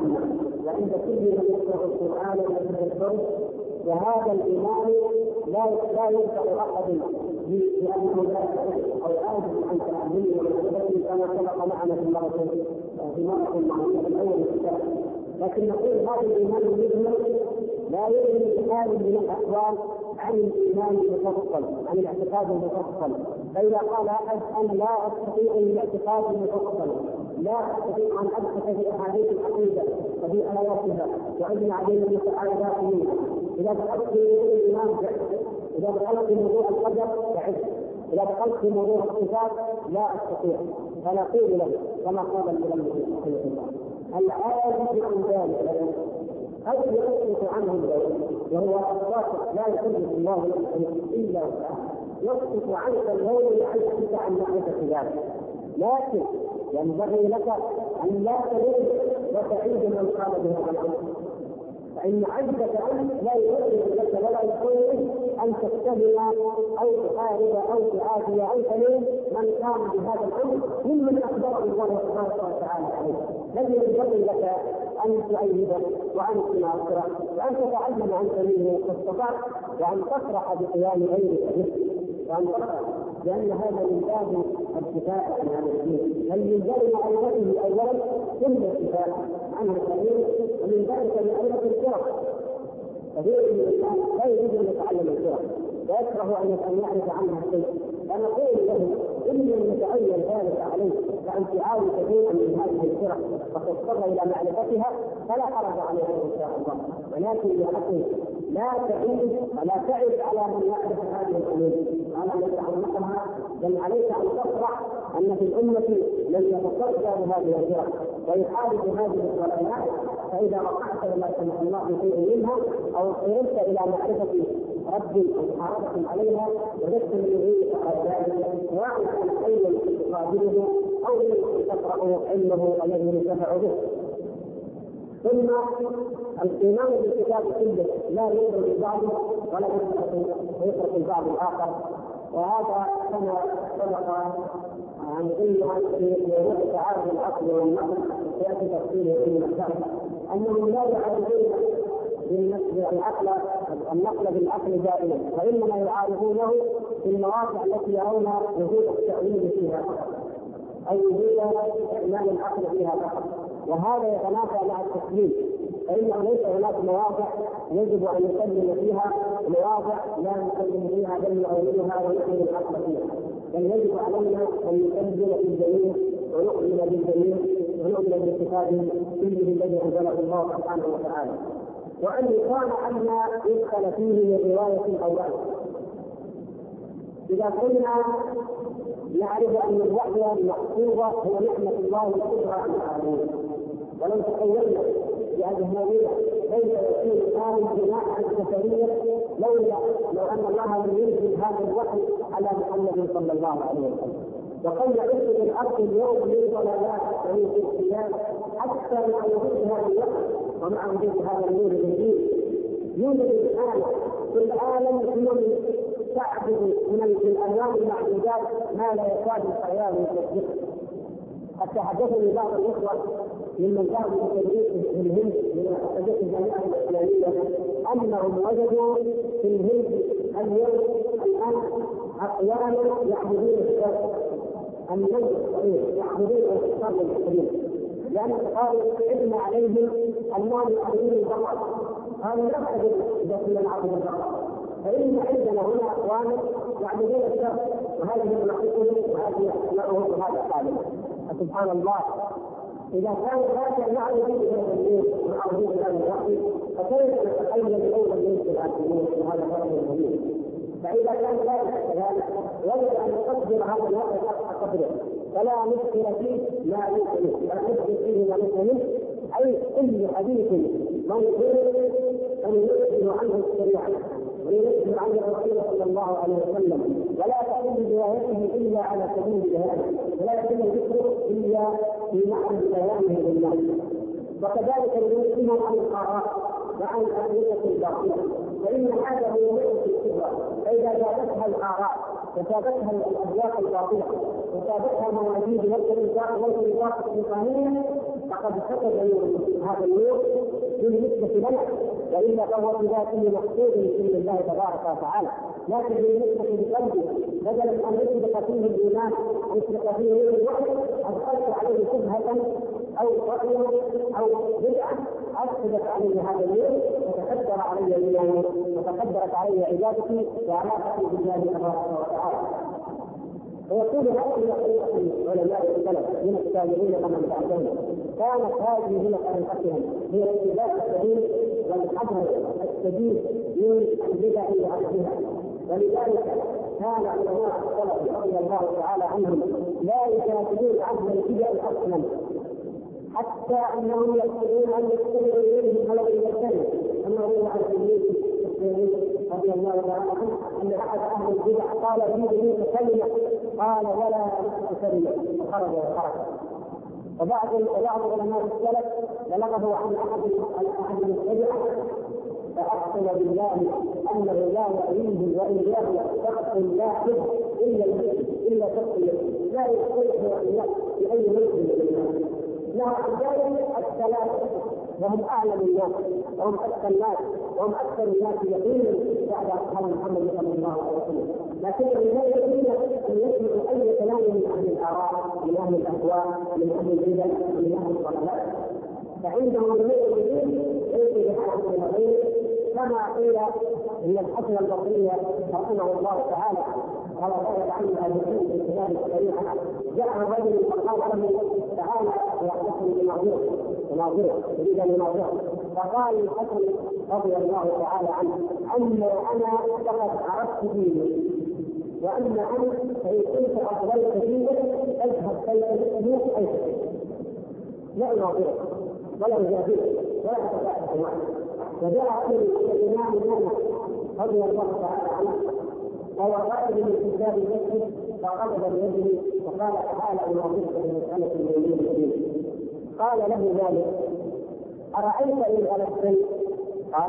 عامة وعند كل من يقرأ القرآن ويتدبره، وهذا الإيمان لا ينفع أحد بأنه لا يعرف أو عاجز عن تعلمه ومعرفته كما سبق معنا في مرة معروفة الأول الكتاب. لكن نقول هذا الإيمان المجمل لا يغني بحال من الأحوال عن الإيمان المفصل، عن الاعتقاد المفصل. فإذا قال أحد أنا لا أستطيع الاعتقاد المفصل، لا أستطيع أن أبحث في أحاديث العقيدة وفي آياتها وأجمع بين المتعارضات منها، إذا دخلت في موضوع الإيمان إذا دخلت في موضوع القدر فعل، إذا دخلت في موضوع الصفات لا أستطيع، فنقول له كما قال المؤلف رحمه الله العاجز عن ذلك قد يسقط عنه الغير، وهو الصادق لا يكلف الله نفسا إلا وسعها، يسقط عنك الغير لعجزك عن معرفة ذلك. لكن ينبغي لك أن لا تلوم وتعيد من قال بهذا الأمر، فإن عجزك أنت لا يؤذن لك ولا يقول أن تتهم أو تحارب أو تعادي أو تلوم من قام بهذا الأمر ممن أخبره الله سبحانه وتعالى عليه. الذي ينبغي لك أن تؤيده وأن تناصره وأن تتعلم عن سبيله واستطعت وأن تفرح بقيام غيرك به وأن تفرح، لأن هذا من باب الدفاع عن هذا الدين، بل من باب معرفته أولا كل الدفاع عنه القليل، ومن ذلك معرفة الفرق. كثير من الناس لا يريد أن يتعلم الفرق ويكره أن يعرف عنها شيء، فنقول له إن لم يتعين ذلك عليك فأن تعاون كثيرا من هذه الفرق وتضطر إلى معرفتها فلا حرج عليها إن شاء الله، ولكن بحقه لا تعيد ولا تعب على من يعرف هذه الأمور على أن يتعلمها، بل عليك أن تفرح أن في الأمة من يتصدى بهذه الفرق ويحارب هذه الضلالات، فإذا وقعت ولا سمح الله بشيء منها أو اضطررت إلى معرفة ربي أو محاربة عليها وجدت من يريد ذلك سواء كان أيضا تقابله أو تقرأ علمه الذي ينتفع به. ثم الإيمان بالكتاب كله لا يدرك بعضه ولا يترك البعض الآخر، وهذا كما سبق عن علم في موضوع تعارض العقل والنقل وسيأتي تفصيله في المسائل أنهم لا يعرفون النقل بالعقل دائما، وإنما يعارضونه في المواقع التي يرون وجود التأويل فيها أو وجود استعمال العقل فيها فقط، وهذا يتنافى مع التسليم، فإنه ليس هناك مواضع يجب أن يسلم فيها ومواضع لا نسلم فيها بل نؤولها ونؤمن العقل فيها، بل يجب علينا أن نسلم في الجميع ونؤمن بالجميع ونؤمن بكتابه كله الذي أنزله الله سبحانه وتعالى، وأن يقال أن يدخل فيه من رواية أو رأي. إذا كنا نعرف أن الوحي المحفوظة هو نعمة الله الكبرى على العالمين، ولو تخيلنا بأجهالية كيف يكون الآن بناء البشرية لو أن الله لم ينزل هذا الوحي على محمد صلى الله عليه وسلم، وقد يعيش الأرض اليوم من ضلالات ومن اختلاف حتى مع وجود هذا الوحي ومع وجود هذا النور الجديد. يوجد الآن في العالم أمم تعبد من الألوان المعدودات ما لا يكاد الخيال يصدقه. حتى حدثني بعض الإخوة ممن ذهبوا لتدريس في الهند من مؤسسات الجامعة الإسلامية أنهم وجدوا في الهند اليوم الآن أقواما يعبدون الشر، النجم الصغير يعبدون الشر الكبير، لأن قالوا عدنا عليهم أنهم يعبدون البقر، هذا لا يعبد إذا كنا نعبد البقر، فإن عندنا هنا أقواما يعبدون الشر وهذه ملائكته وهذه أسماؤهم وهذا حالهم. سبحان الله، إذا كان هذا نعبد هذا الليل ونعبد هذا الوحي فكيف نتخيل الأول الليل في العالمين وهذا الوحي الجديد؟ فإذا كان ذلك يجب أن نقدر هذا الوحي حق قدره، فلا نشكل فيه ما يمكن لا نشكل فيه ما يمكن، أي كل حديث منظور أن يخبر عنه الشريعة ويخبر عنه الرسول صلى الله عليه وسلم، ولا تكون روايته إلا على سبيل الجهاد، ولا يتم ذكره إلا في معنى بيانه للناس. وكذلك ينزلهم عن الآراء وعن الأدوية الباطلة، فإن هذا هو نعمة الكبرى، فإذا جاءتها الآراء وتابتها الأذواق الباطلة وتابتها المواجيد والطريقات الشيطانية فقد فقد هذا النور بالنسبة لنا، وإلا فهو في ذاته مقصود من الله تبارك وتعالى، لكن بالنسبة لقلبه بدلا من أن يطلق فيه الإيمان يطلق فيه نور الوحي أدخلت عليه شبهة أو رأيا أو بدعة أفسدت عليه هذا النور وتكدر علي اليوم وتكدرت علي عبادتي وعلاقتي بالله تبارك وتعالى. ويقول هؤلاء علماء السلف من التابعين ومن بعدهم كانت هذه هي طريقتهم، هي اتباع السبيل والحذر الشديد من البدع واهلها. ولذلك كان علماء السلف رضي الله تعالى عنهم لا يجادلون اهل البدع اصلا، حتى انهم يقولون ان يدخلوا اليهم ولو يجتهد، كما روى عن ابن رضي الله تعالى عنه ان احد اهل البدع قال اريد كلمه قال ولا كلمه فخرج وخرج. وبعض علماء السلف بلغه عن احد المبتدع فاقسم بالله انه لا يأويه واياه شخص واحد الا شخص لا يستطيع في اي مسلم له ذلك الثلاثه وهم اعلم الناس وهم اكثر الناس وهم اكثر الناس يقينا بعد اصحاب محمد صلى الله عليه وسلم، لكن لا يمكن ان يسمعوا اي كلام من اهل الاراء من اهل الاهواء من اهل البدع من اهل الضلالات، فعندهم جميع الدين ليس بحاجه الى غيره. كما قيل ان الحسن البصري رحمه الله تعالى قال ذلك عنه اهل العلم في الكتاب الصريح، جاء رجل فقال له تعالى ويحدثني بناظره يريد ان يناظره، فقال الحسن رضي الله تعالى عنه اما انا فقد عرفت ديني، واما انا فان كنت اضللت دينك اذهب فلتموت ايضا، لا يناظره ولا يجادله ولا يتفاعل معه. وجاء رجل الامام مالك رضي الله تعالى عنه وهو قائد من كتاب المسجد فغضب بيده وقال تعالى اناظرك بمساله الدين الدين. قال له مالك ارايت ان الفت؟ قال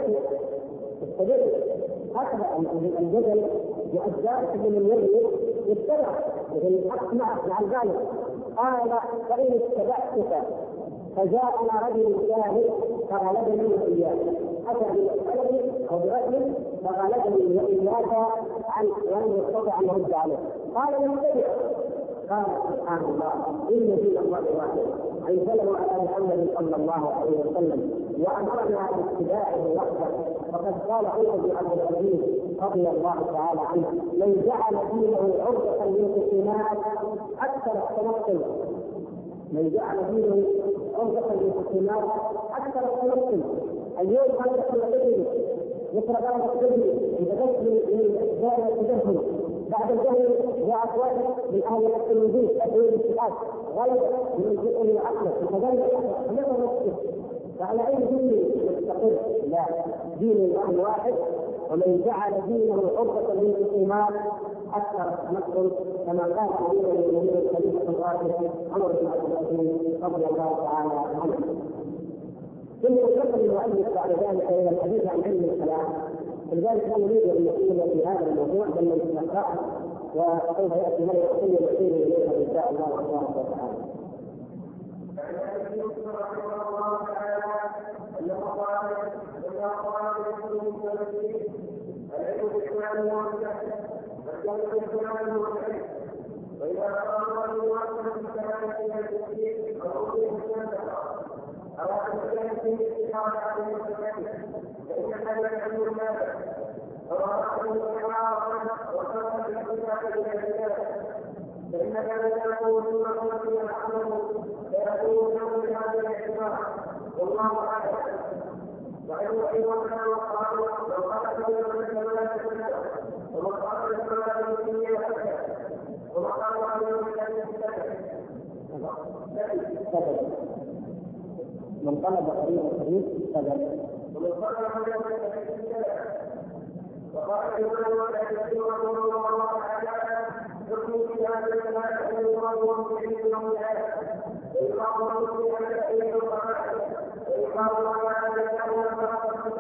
اتبعني هكذا الجدل واجزاء من اليد يتبع الحق مع ذلك. قال فان اتبعتك فجاءنا رجل ثالث فغلبني واياك، اتى بمساله او برجل فغلبني واياك عن ولم يستطع ان يرد عليه. قال نتبع. قال سبحان الله ان دين الله واحد انزله على محمد صلى الله عليه وسلم وامرنا باتباعه وحده. وقد قال عمر بن عبد العزيز رضي الله تعالى عنه من جعل دينه عرضه للخصومات اكثر التنقل، من جعل دينه عرضه للخصومات اكثر التنقل. اليوم هذا التنقل يقرا بعض التدريب يتدخل من دائره التدخل، بعد الجهل جاءت واحد من اهل الوجود تقول الاتحاد غلط من الجزء الاكبر وكذلك نفس نفسه. فعلى اي دين يستقر؟ لا، دين الله واحد. ومن جعل دينه عرضة للخصومات اكثر التنقل، كما قال امير المؤمنين الخليفه الراشد عمر بن عبد العزيز رضي الله تعالى عنه. ثم ينتقل المؤلف بعد ذلك الى الحديث عن علم الكلام، ولذلك لا نريد ان نقول في هذا الموضوع بل نتلقاه وسوف ياتي من يقول يشير اليها ان شاء الله تبارك وتعالى. وإذا أراد أن يوصل بالكلام إلى التكليف فأوصيه بالمنطقة أو أن يكون فيه استقامة على المتكلم، فإن هذا العلم النافع وأراد أن يتعارض وصل بالكتاب إلى الكتاب، فإن ذلك يكون ثم قلت يحمله فيكون له بهذا الاعتبار والله أعلم. وأن أيضا وقال وقال من الكلام وقال الكلام في حتى وقال من طلب قريب الحديث سبب ومن طلب وقال الله تعالى يكون في هذا الكلام ان يقال في يوم الاخر ويقال في هذا الشيء القرآن ويقال على الكلام فقط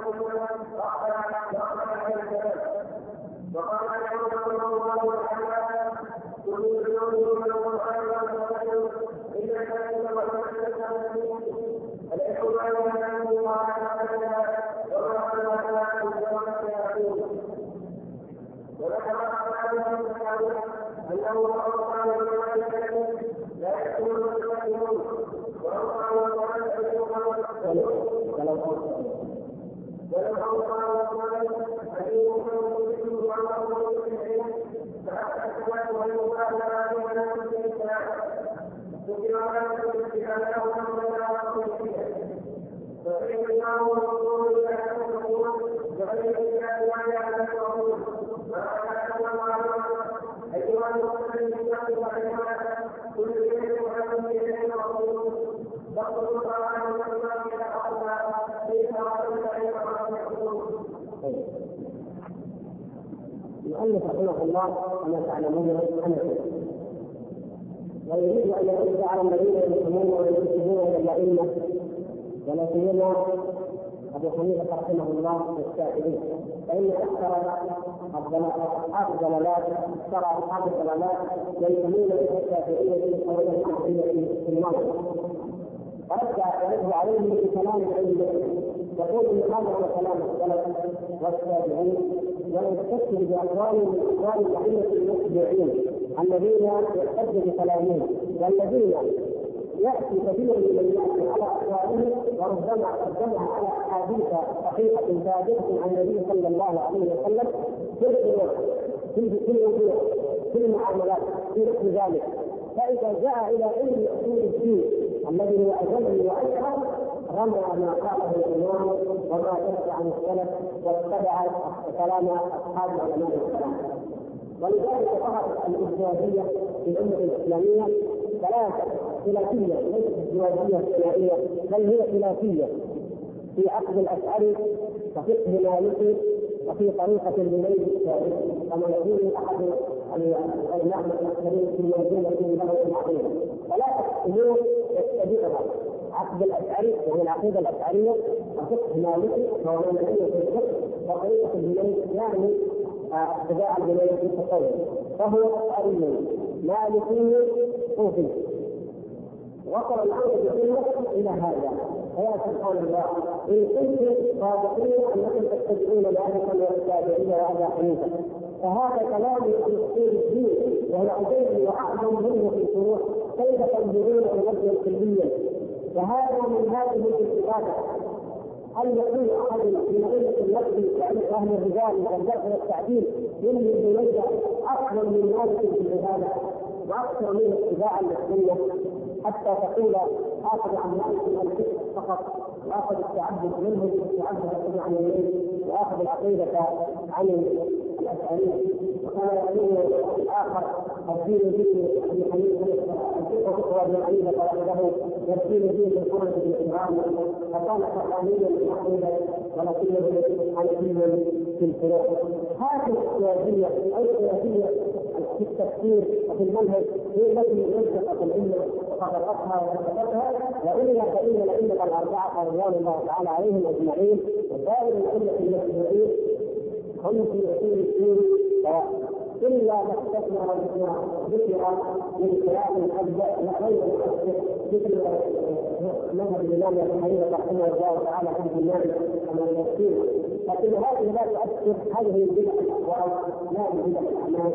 وقال الله تعالى كل يوم من القرآن إلا كان المؤلف رحمه الله كما تعلمون حنفي، ويريد ان يرد على الذين يسلمون وينتسبون الى الائمه ولا سيما ابو حنيفه رحمه الله والشافعي، فان اصحاب الضلالات ترى اصحاب الضلالات ينتمون الى الشافعيه او الى الحنفيه في المنطق، فرجع يرد عليهم بكلام العلم يقول ان هذا هو كلام السلف والتابعين، ويستشهد باقوال من اقوال الائمه المتبعين الذين يحتج بكلامهم، والذين ياتي كثير من الناس على اقوالهم وربما قدمها على احاديث صحيحه ثابته عن النبي صلى الله عليه وسلم في الامور في الوضوء في المعاملات في مثل ذلك. فاذا جاء الى علم اصول الدين الذي هو اجل واشهر رمى ما قاله الامام وما جاء عن السلف واتبع كلام اصحاب علماء الكلام. ولذلك ظهرت الاجتهاديه في الامه الاسلاميه ثلاثه خلافيه، ليست ازدواجيه اجتماعيه بل هي خلافيه في عقد الاشعري وفقه مالكي وفي طريقه الليل كما يقول احد العلماء المسلمين في موجوده له العقيده. ثلاثه امور يتبعها عقد الاشعري وهي العقيده الاشعريه وفقه مالكي وهو مالكيه في الفقه وطريقه الليل يعني اتباع الليل في التصوف، فهو اشعري مالكي صوفي. وصل الامر بالسنه الى هذا. فيا سبحان الله ان كنتم صادقين انكم تتبعون مالكا والشافعيه وابا حنيفه، فهذا كلام في اصول الدين وهو اجل واعظم منه في الفروع، كيف تنظرون الى كليا؟ وهذا من هذه الانتقادات. هل يقول احد من علة النقد يعني اهل الرجال والجرح والتعديل يملي اليه افضل من مالك في العباده واكثر من اتباعا للسنه حتى تقول اخذ عن مالك من الفقه فقط واخذ التعبد منه التعبد عن الليل واخذ العقيده عن الاشعريه، وكان يقول الاخر الدين دين ابي حنيفه الفقه فقه ابن حنيفه وحده والدين دين القران بن عمران، فكان قرانيا بالعقيده ولكنه حنفيا في الفروع. هذه السياسيه او السياسيه في التفسير وفي المنهج هي التي ينشقت الامه وخطرتها وثبتها، والا فان الائمه الاربعه رضوان الله تعالى عليهم اجمعين وسائر الائمه المسلمين هم في اصول الدين الا ما استثنى ذكر من خلاف الابدا غير المؤثر مثل مذهب الامام ابي حنيفه رحمه الله تعالى في المال كما يقول، لكن هذه لا تؤثر هذه البدع الاقوال لا البدع الاعمال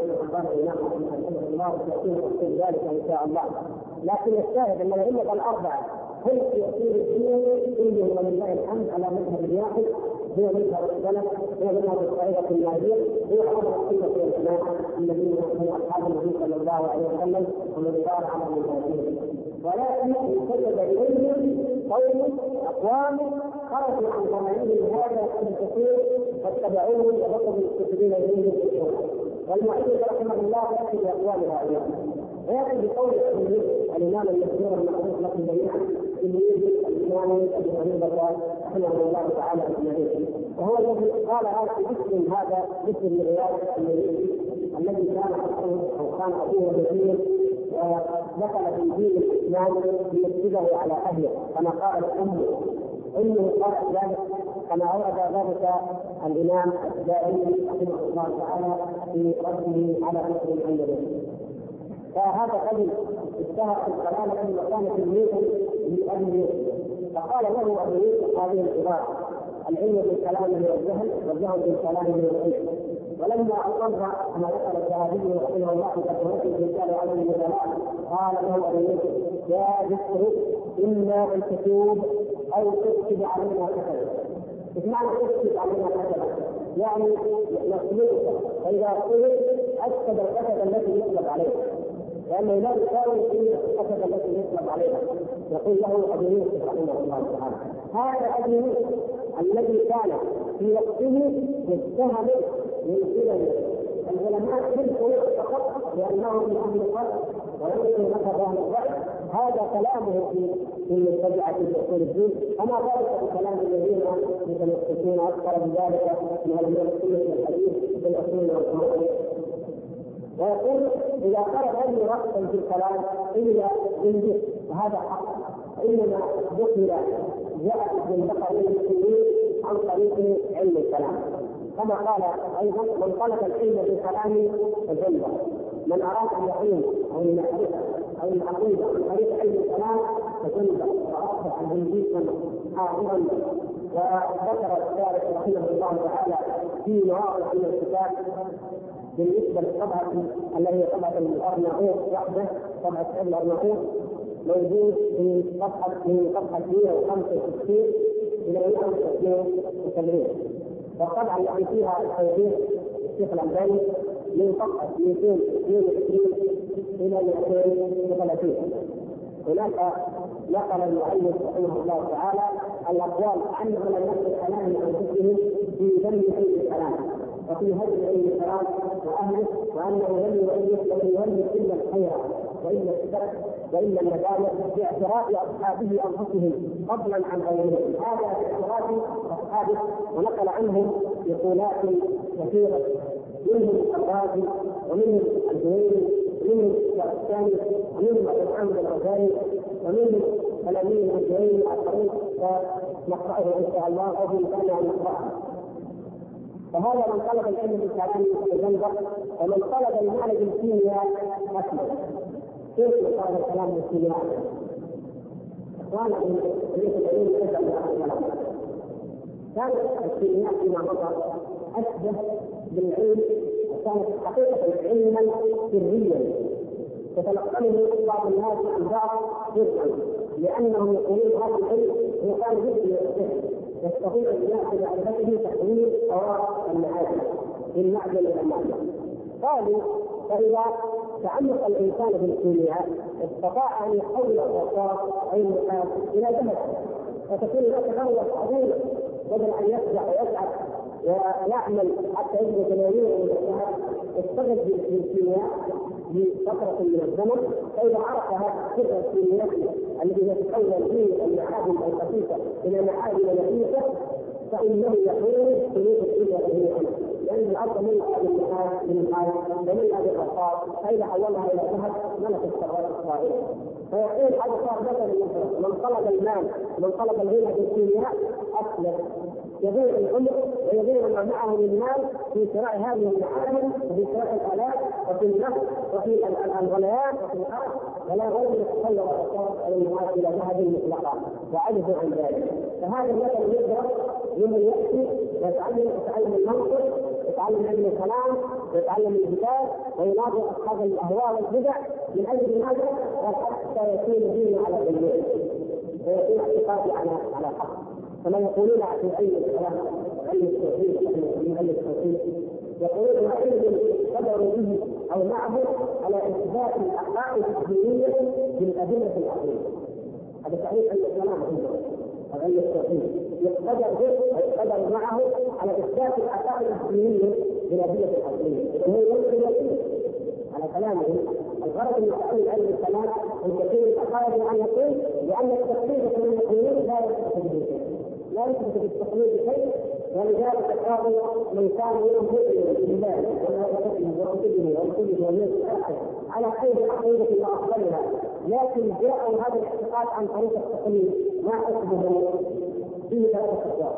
الله يكون ذلك ان شاء الله. لكن الشاهد ان الائمه الاربعه هم في اصول الدين كلهم ولله الحمد على مذهب واحد هو مذهب السلف هو مذهب الطريقه الناجيه هو امر السنه والجماعه الذين هم اصحاب النبي صلى الله عليه وسلم ومن سار على منهجهم. ولكن انتسب اليهم قوم اقوام خرجوا عن قوانين هذا الكثير واتبعوه وبقوا مستفيدين اليه والمؤلف رحمه الله ياتي باقوال هؤلاء وياتي بقول الامام المشهور المعروف لكم جميعا الامام ابي حنيفه رحمه الله تعالى اجمعين، وهو الذي قال هذا اسم من روايه الذي كان او كان ابوه بدين ودخل في دين الاسلام ليكتبه على اهله كما قال امه قالت ذلك كما اورد ذلك الامام الدائري رحمه الله تعالى في رده على مسلم عنده. فهذا الرجل اشتهر في الكلام الذي كان تلميذا لابي فقال له ابو يوسف هذه العباره: العلم بالكلام هو الجهل والجهل بالكلام هو العلم. ولما اقر كما ذكر الذهبي رحمه الله في تقريره في رساله علم النبلاء قال له ابو يوسف: يا ذكر اما ان تتوب او تكتب علينا كتبا. ايش معنى تكتب علينا كتبا؟ يعني نطلبك، فاذا قلت اكتب الكتب التي يطلب عليه، لانه لا يساوي في الكتب التي يطلب عليها. يقول له ابو يوسف رحمه الله تعالى: هذا ابو يوسف الذي كان في وقته متهم من قبل العلماء بالخروج فقط لانه من اهل الفرق ويمكن مذهب اهل الرأي، هذا كلامه في المبتدعة في اصول الدين، فما ذلك بكلام الذين يتمسكون اكثر بذلك من علماء السنه والحديث بالاصول والفروع. ويقول: اذا قرأ اي رأسا في الكلام الا بالجسم وهذا حق، فانما دخل جاء ابن بكر المسلمين عن طريق علم الكلام، كما قال ايضا: من طلب العلم بالكلام فجنة، من اراد ان يعلم او المعرفه او العقيده عن طريق علم الكلام فجنة، واصبح زنديقا حاضرا. وذكر الشارح رحمه الله تعالى في مواضع من الكتاب بالنسبه للطبعه التي هي طبعه الارناؤوط وحده، طبعه الارناؤوط موجود في صفحه 165 الى 172، والطبعه التي فيها التوضيح الشيخ الألباني من صفحه 222 الى 230. هناك نقل المؤلف رحمه الله تعالى الاقوال عن علماء الكلام انفسهم في ذم علم الكلام وفي هدم علم الكلام واهله، وانه لم يولد الا الخير والا الشر والا الندامه باعتراف اصحابه انفسهم فضلا عن غيرهم. هذا باعتراف اصحابه، ونقل عنهم نقولات كثيره منهم الرازي ومنهم الجويني ومنهم الشعباني ومنهم الحمد الغزالي ومنهم تلاميذ الجويني الاخرين، ونقراه ان شاء الله او بامكاننا ان نقراه. فهذا من طلب العلم بالكلام يتجنب، ومن طلب المال بالكيمياء اسلم. كيف طلب الكلام بالكيمياء؟ اخوانا ليس العلم ليس بالكلام. كانت الكيمياء فيما مضى اشبه بالعلم، كانت حقيقه علما سريا يتلقنه بعض الناس عن بعض جزءا، لانهم يقولون هذا العلم هو كان جزء من السحر، يستطيع الناس بمعرفته تحويل قواعد المعادن من معدن الى معدن. قالوا: فاذا تعمق الانسان بالكيمياء استطاع ان يحول الرصاص اي النحاس الى ذهب، فتكون له ثروه عظيمه، بدل ان يخدع ويسعد ويعمل حتى يجد تلاويه من الذهب. اشتغل بالكيمياء لفتره من الزمن، فاذا عرف هذا السر الكيميائي الذي يتحول به المعادن الخفيفه الى معادن نفيسه، فانه يحول سلوك الدنيا جميعا، لان الارض ملئت بالنحاس وملئت بالرصاص، فاذا حولها الى ذهب ملك الثروات الصائله. فيقول هذا صار مثلا من طلب المال ومن طلب الغنى بالكيمياء اسلم، يضيع العمر ويضيع ما معه من مال في شراء هذه المعادن وفي شراء الالات وفي النفط وفي الغليان وفي الارض، ولا غير يتحول الرصاص او المعادن الى ذهب مطلقا، وعجزوا عن ذلك. فهذا المثل يدرس لمن ياتي يتعلم المنطق، يتعلم علم الكلام، ويتعلم الكتاب، ويناظر اصحاب الاهواء والبدع من اجل ماذا؟ حتى يكون دينه على العلم ويكون اعتقاده على حق. كما يقولون في علم الكلام علم التوحيد من علم التوحيد، يقولون علم قدروا به او معه على اثبات الحقائق الدينيه بالادله العقليه. هذا تعريف علم الكلام عندهم او علم التوحيد، يقدر معه على اثبات الحقائق الدينيه بالادله العقليه. على كلامه الغرض من تحليل علم الكلام ان يكون الحقائق عن يقين، لان التقليد من اليقين لا يثبت به شيء، لا يثبت بالتقليد شيء، ولذلك قالوا من كان يؤمن بالله وكتبه ورسله واليوم الاخر على خير عقيده وافضلها، لكن جاءوا هذا الاعتقاد عن طريق التقليد ما حسبه فيه ثلاثه اشياء.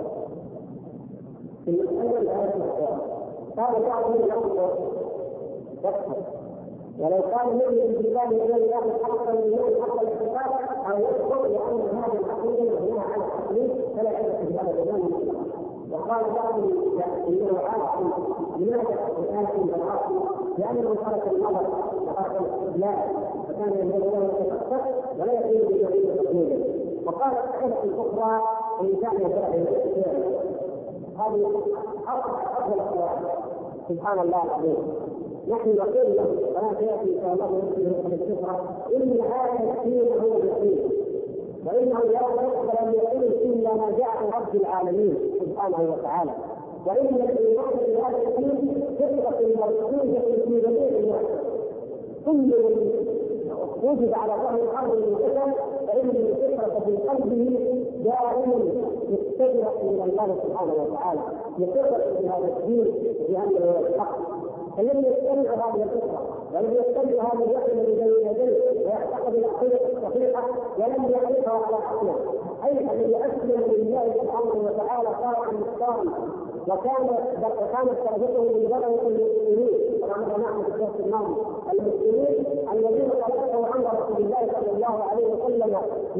في المساله ثلاثه اشياء. قال بعضهم يقول ولو كان يؤمن بالله واليوم الاخر حقا يؤمن حق الاعتقاد او يذكر لان هذا العقيده مبنيه على التقليد فلا عبره بهذا الزمان. وقال بعض انه عاصم لماذا الان في العاصم؟ لانه ترك النظر وترك الاستدلال فكان ينبغي له ان يتفكر ولا يقول بجميع تقليده. وقالت الحلقه الاخرى ان كان يدعي هذه افضل الاقوال. سبحان الله العظيم. نحن نقول له كما سياتي ان شاء الله في الكفره ان هذا الدين هو اليقين وانه لا يقبل اليقين الا ما جاء عن رب العالمين سبحانه وتعالى، وان الايمان بهذا الدين فطره مرسومه في جميع الناس. كل وجد على ظهر الارض من الفتن فان الفطره في قلبه دائما متجهه الى الله سبحانه وتعالى، يفطر بهذا الدين بانه هو الحق. الذي يتبع هذه الفطره والذي يتبع هذا الوحي الذي بين يديه ويعتقد العقيده الصحيحه ولم يعرفها على عقله، اي الذي اسلم لله سبحانه وتعالى طاعه مختارا وكانت درجته من درجه المسلمين كما نحن في الدرس الماضي. المسلمين الذين تلقوا عند رسول الله صلى الله عليه وسلم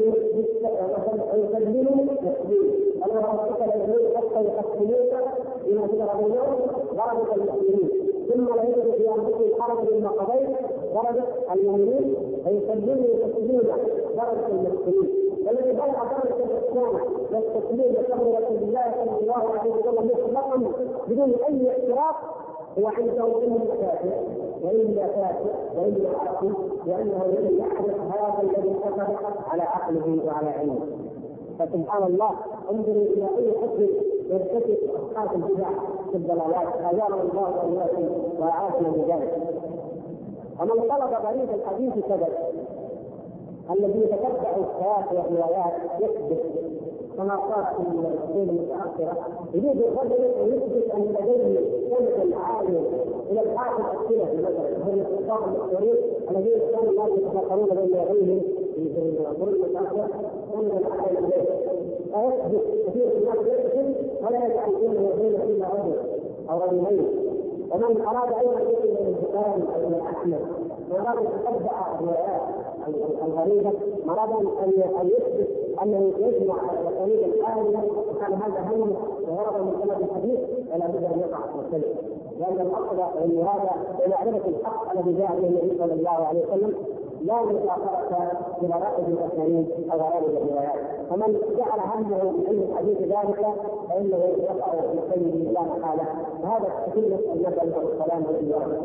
يسلموا تسليما انا ربك الذين حتى يحكموك بما شجر بينهم درجه المسلمين ثم لا يجد في انفسهم حرج مما قضيت درجه المؤمنين فيسلموا تسليما درجه المسلمين. والذي بلغ درجه الاسلام والتسليم لامر رسول الله صلى الله عليه وسلم مطلقا بدون اي اعتراف هو عنده اما كافر والا كافر والا عاصي لانه لم يعرف هذا الذي حصل على عقله وعلى علمه. فسبحان الله انظروا الى اي حد يرتكب اصحاب البدع في الضلالات اجارنا الله واياكم واعاذنا من ذلك. ومن طلب غريب الحديث كذب الذي يتتبع الآيات والروايات يكذب كما قال في الرسول المتأخرة يريد الرجل أن يثبت أن لديه سنة عالية إلى الحاق الأسئلة مثلا هم الأخطاء المشهورين الذين كانوا الناس يتفكرون بين يديهم في القرون المتأخرة سنة عالية إليه فيثبت كثير من الناس يكذب ولا يجعل بينه وبين إلا رجل أو رجلين. ومن أراد أيضا أن يصل إلى البخاري أو إلى أحمد وأراد أن يتبع الروايات الغريبة مراد أن يثبت أنه يجمع الطريق الآلية وكان هذا هم وغرض من طلب الحديث ولا بد أن يقع مختلف لأن الأصل أن هذا معرفة الحق الذي جاء به النبي صلى الله عليه وسلم لا مؤاخذة بغرائب الأسانيد أو غرائب الروايات. فمن جعل همه من علم الحديث ذلك فإنه يقع في سيده لا محالة وهذا كثير المثل والسلام والإيمان.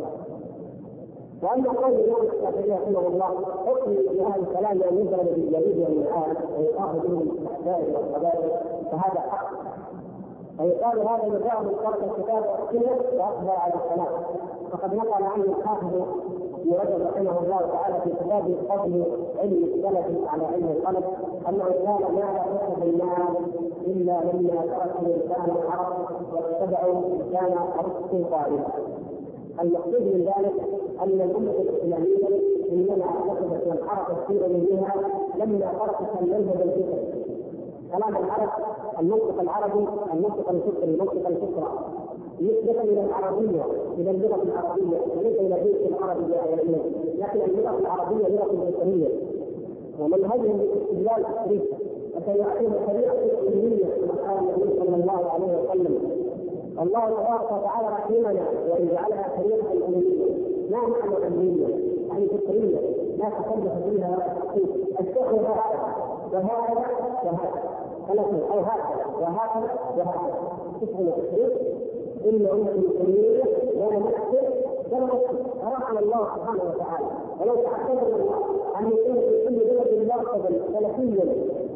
وأما قول الإمام الشافعي رحمه الله حكم بهذا الكلام أن يضرب بالجليد والمعاد ويؤاخذ به الأحباب والقبائل فهذا حق. ويقال هذا نزاع من ترك الكتاب والسنة وأخبر على الصلاة. فقد نقل عنه الحافظ ابن رجب رحمه الله تعالى في كتابه فضل علم السلف على علم القلب أنه قال ما لا يحب الناس إلا لما تركوا الإنسان العرب واتبعوا إنسان أرسطو قائلا. المقصود من ذلك أن الأمة الإسلامية إنما اعتقدت وانحرفت في علمها لما تركت المنهج الفكري. كلام العرب المنطق العربي المنطق الفكري المنطق الفكرة نسبة إلى العربية إلى اللغة العربية وليس إلى الجنس العربي لكن اللغة العربية لغة بشرية ومنهجهم بالاستدلال التاريخ وسيعطيهم طريقة علمية كما قال النبي صلى الله عليه وسلم. الله تبارك وتعالى رحمنا وإن جعلها طريقة علمية لا معنى علمية يعني فكرية لا تكلف فيها ولا تحقيق الشيخ هذا وهذا وهذا ثلاثة أو هكذا وهكذا وهكذا تفهم التحقيق إلا أمة المسلمين ولا نحسب ولا نحسب فرحم الله سبحانه وتعالى. ولو تعتبر الله أن يكون في كل بلد مرتبا ثلاثيا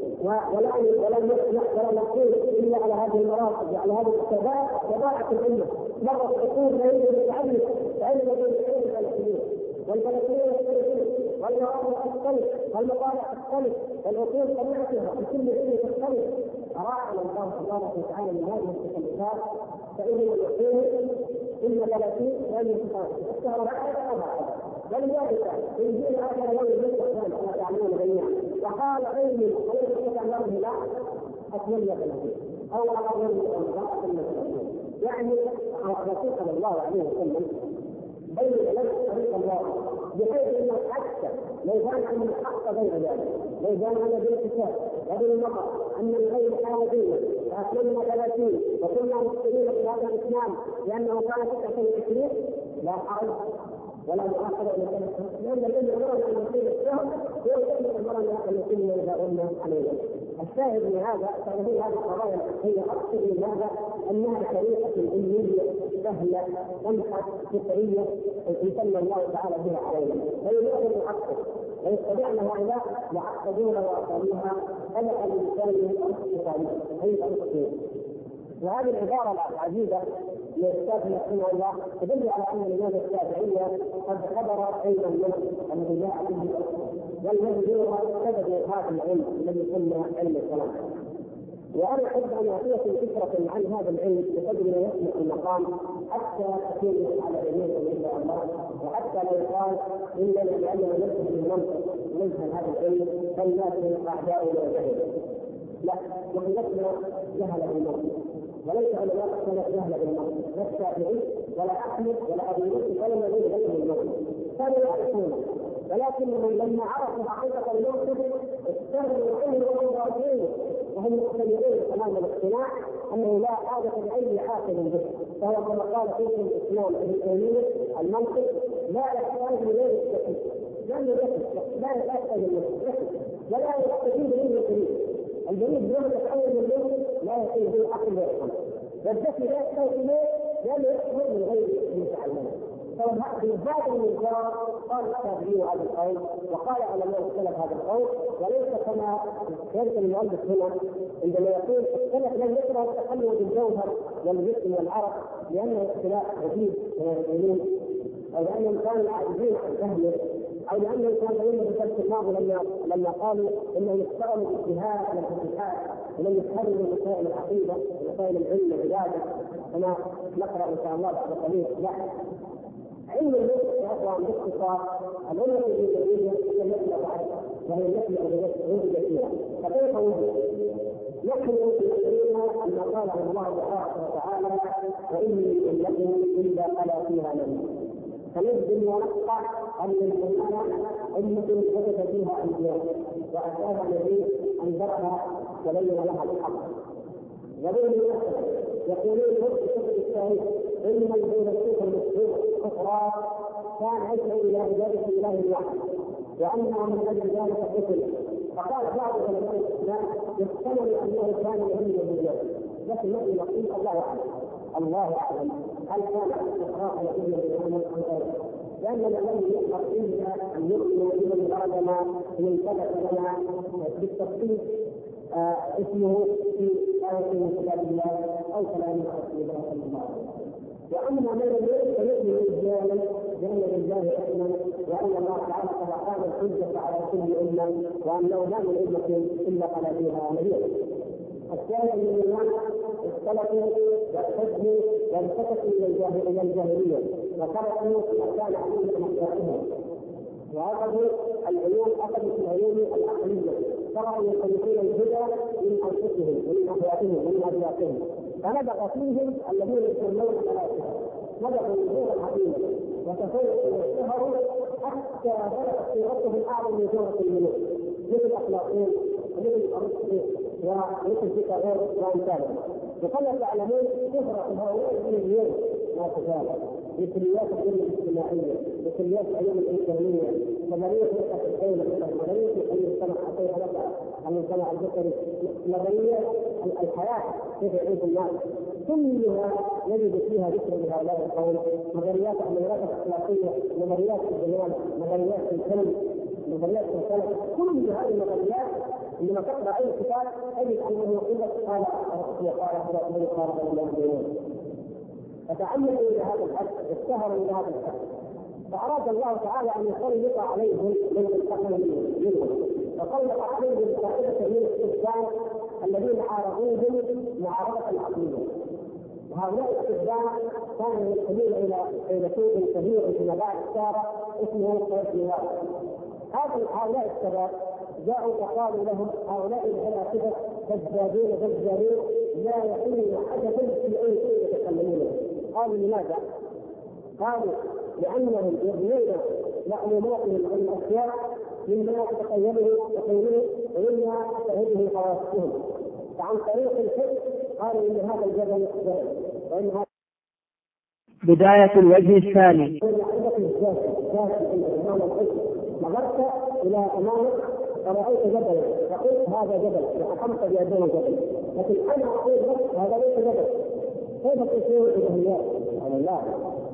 ولم نقول الا على هذه المراكز على هذه تباعت الامه مرت عقود لا يوجد العلم علم بين الفلسطينيين والفلسطينيين يختلفون والمواضع تختلف والمطالع تختلف والعقول طبيعتها في كل علم تختلف. أراعنا الله تبارك وتعالى من هذه التكلفات فإذا العقول إما 30 وإما 19 الشهر هكذا ولذلك ينزل هذا يوم المسلم كما تعلمون جميعا وقال علمي وليس يتعلمه لا أتمنى له أو أقول يعني الرسول صلى الله عليه وسلم بين لنا طريق الله بحيث انه حتى لو كان ان الحق غير ذلك، لو كان هذا بالكتاب وبالمطر ان الغير حاجين فاكلنا 30 وكنا مسلمين في هذا الاسلام لانه كان 29 لا حرج ولا مؤاخذه الى ذلك، لان الذي امرنا ان نقيم الشهر هو الذي امرنا ان نقيم اذا قلنا عليه. الشاهد من هذا فهذه هذه القضايا الفقهيه اقصد من هذا انها شريعه علميه سهله سمحه فطريه يسمى الله تعالى بها علينا، فيمكن نعقد ويستطيعنا هؤلاء يعقدون واقاموها فلا الانسان الاقتصادي اي الاقتصادي. وهذه العباره العجيبه للاستاذ رحمه الله تدل على ان الامام الشافعي قد حضر علم النفس الذي جاء به والذي هو سبب هذا العلم الذي يسمى علم الكلام. وانا احب ان اعطيكم فكره عن هذا العلم بقدر ما يسمع المقام حتى تكونوا على علمكم ان شاء الله، وحتى لا يقال اننا لاننا نفهم المنطق نفهم هذا العلم فالناس اعداؤنا وجهل. لا، نحن لسنا جهل بالمنطق، وليس علماء السلف جهل بالمنطق، لا الشافعي ولا احمد ولا ابي يوسف ولا الذين غيرهم المنطق كانوا يعرفونه، ولكنهم لما عرفوا حقيقه المنطق استغنوا عنه وهم وهم مقتنعين تمام الاقتناع انه لا حاجه لاي عاقل به، فهو كما قال شيخ الاسلام ابن تيميه المنطق لا يحتاج اليه التكليف، لانه لا يحتاج اليه ولا يستفيد منه الدليل. الدليل بدون تكون منه لا يكون به عقل ويفهم، والذكي لا يحتاج اليه لانه يفهم من غير المتعلم. فبهذا المنظار قال الشافعي هذا القول وقال علماء السلف هذا القول، وليس كما يذكر المؤلف هنا عندما يقول السلف لم يكره التقلد بالجوهر والجسم والعرق لانه اختلاف عجيب من او لانهم كانوا عاجزين عن فهمه، او لانهم كانوا يؤمنون بالفلك الماضي لما قالوا انهم اشتغلوا باجتهاد والفتوحات ولم يفهموا مسائل العقيده ومسائل العلم والعباده كما نقرا ان شاء الله بعد قليل. لا، علم اللغه يا اخوان باختصار اللغه الانجليزيه هي مثل بعض وهي مثل الوجود فيها، فكيف وجد؟ نحن يؤمنون ان قال الله سبحانه وتعالى واني لكم الا قال فيها نبي، فنجد ونقطع ان الامه امه وجد فيها انبياء واتاها نبي انذرها وبين لها الحق. وبين يقولون بشكل الشهيد ان الفيلسوف المشهور الكفار كان يدعو الى عباده اله واحد وانه من اجل ذلك قتل، فقال بعض علماء الاسلام يحتمل انه كان يؤمن بالله، لكن نحن نقول الله اعلم هل كان الاستقراء يؤمن بالله ام غيره، لاننا لم يؤمر الا ان يؤمن بمن ارادنا من ثبت لنا بالتفصيل اسمه في آية من كتاب الله أو كلام رسول الله صلى الله عليه وسلم. وأما من لم فيؤمن رجالا بأن لله حكما وأن الله تعالى قد أقام الحجة على كل أمة وأنه ما من أمة إلا قال فيها نبيا. الثاني من الناس اختلفوا واحتجوا والتفتوا إلى الجاهلية وتركوا ما كان عليه مصلحتهم وأخذوا العلوم العلوم العقلية، صاروا يخلقون الهدى من أنفسهم ومن أهوائهم ومن أذواقهم، فنبغ فيهم الذين يسمون الملائكة نبغوا نزولا عظيما وتفوقوا واشتهروا حتى بلغت صورتهم أعظم من صورة الملوك مثل أخلاقهم ومثل أرسطو ومثل فيثاغورس وأمثالهم. وقد تعلمون كثرة هؤلاء اليوم ما تزال بكليات العلوم الاجتماعيه، بكليات العلوم الانسانيه، نظريه خلقه الدوله، نظريه المجتمع البشري، نظريه الحياه كيف يعيش الناس، كلها نجد فيها ذكر لهؤلاء القوم، نظريات النظريات الاخلاقيه، نظريات الجمال، نظريات الفن، نظريات الفلك، كل هذه النظريات عندما تقرا اي كتاب تجد انه قال فتعمدوا الى هذا الحد، اشتهروا الى هذا الحد، فاراد الله تعالى ان يسلط عليهم من انتقم منهم، فسلط عليهم طائفه من السجان الذين عارضوهم معارضه عقليه. وهؤلاء السجان كانوا يدخلون الى فيلسوف كبير في مبادئ الساره اسمه قيس. هؤلاء الشباب جاءوا فقالوا لهم هؤلاء الفلاسفه كذابون لا يحل حدثا في اي شيء يتكلمون. قالوا لماذا؟ قالوا لانهم يبنون معلوماتهم عن الاشياء مما تتخيله ومما تشاهده حواسهم. فعن طريق الفكر قالوا ان هذا الجبل جبل وان هذا بداية الوجه الثاني. نظرت إلى أمامك فرأيت جبلا فقلت هذا جبل وحكمت بأنه جبل، لكن أنا أقول لك هذا ليس جبل. كيف تصير الإلهيات؟ لا،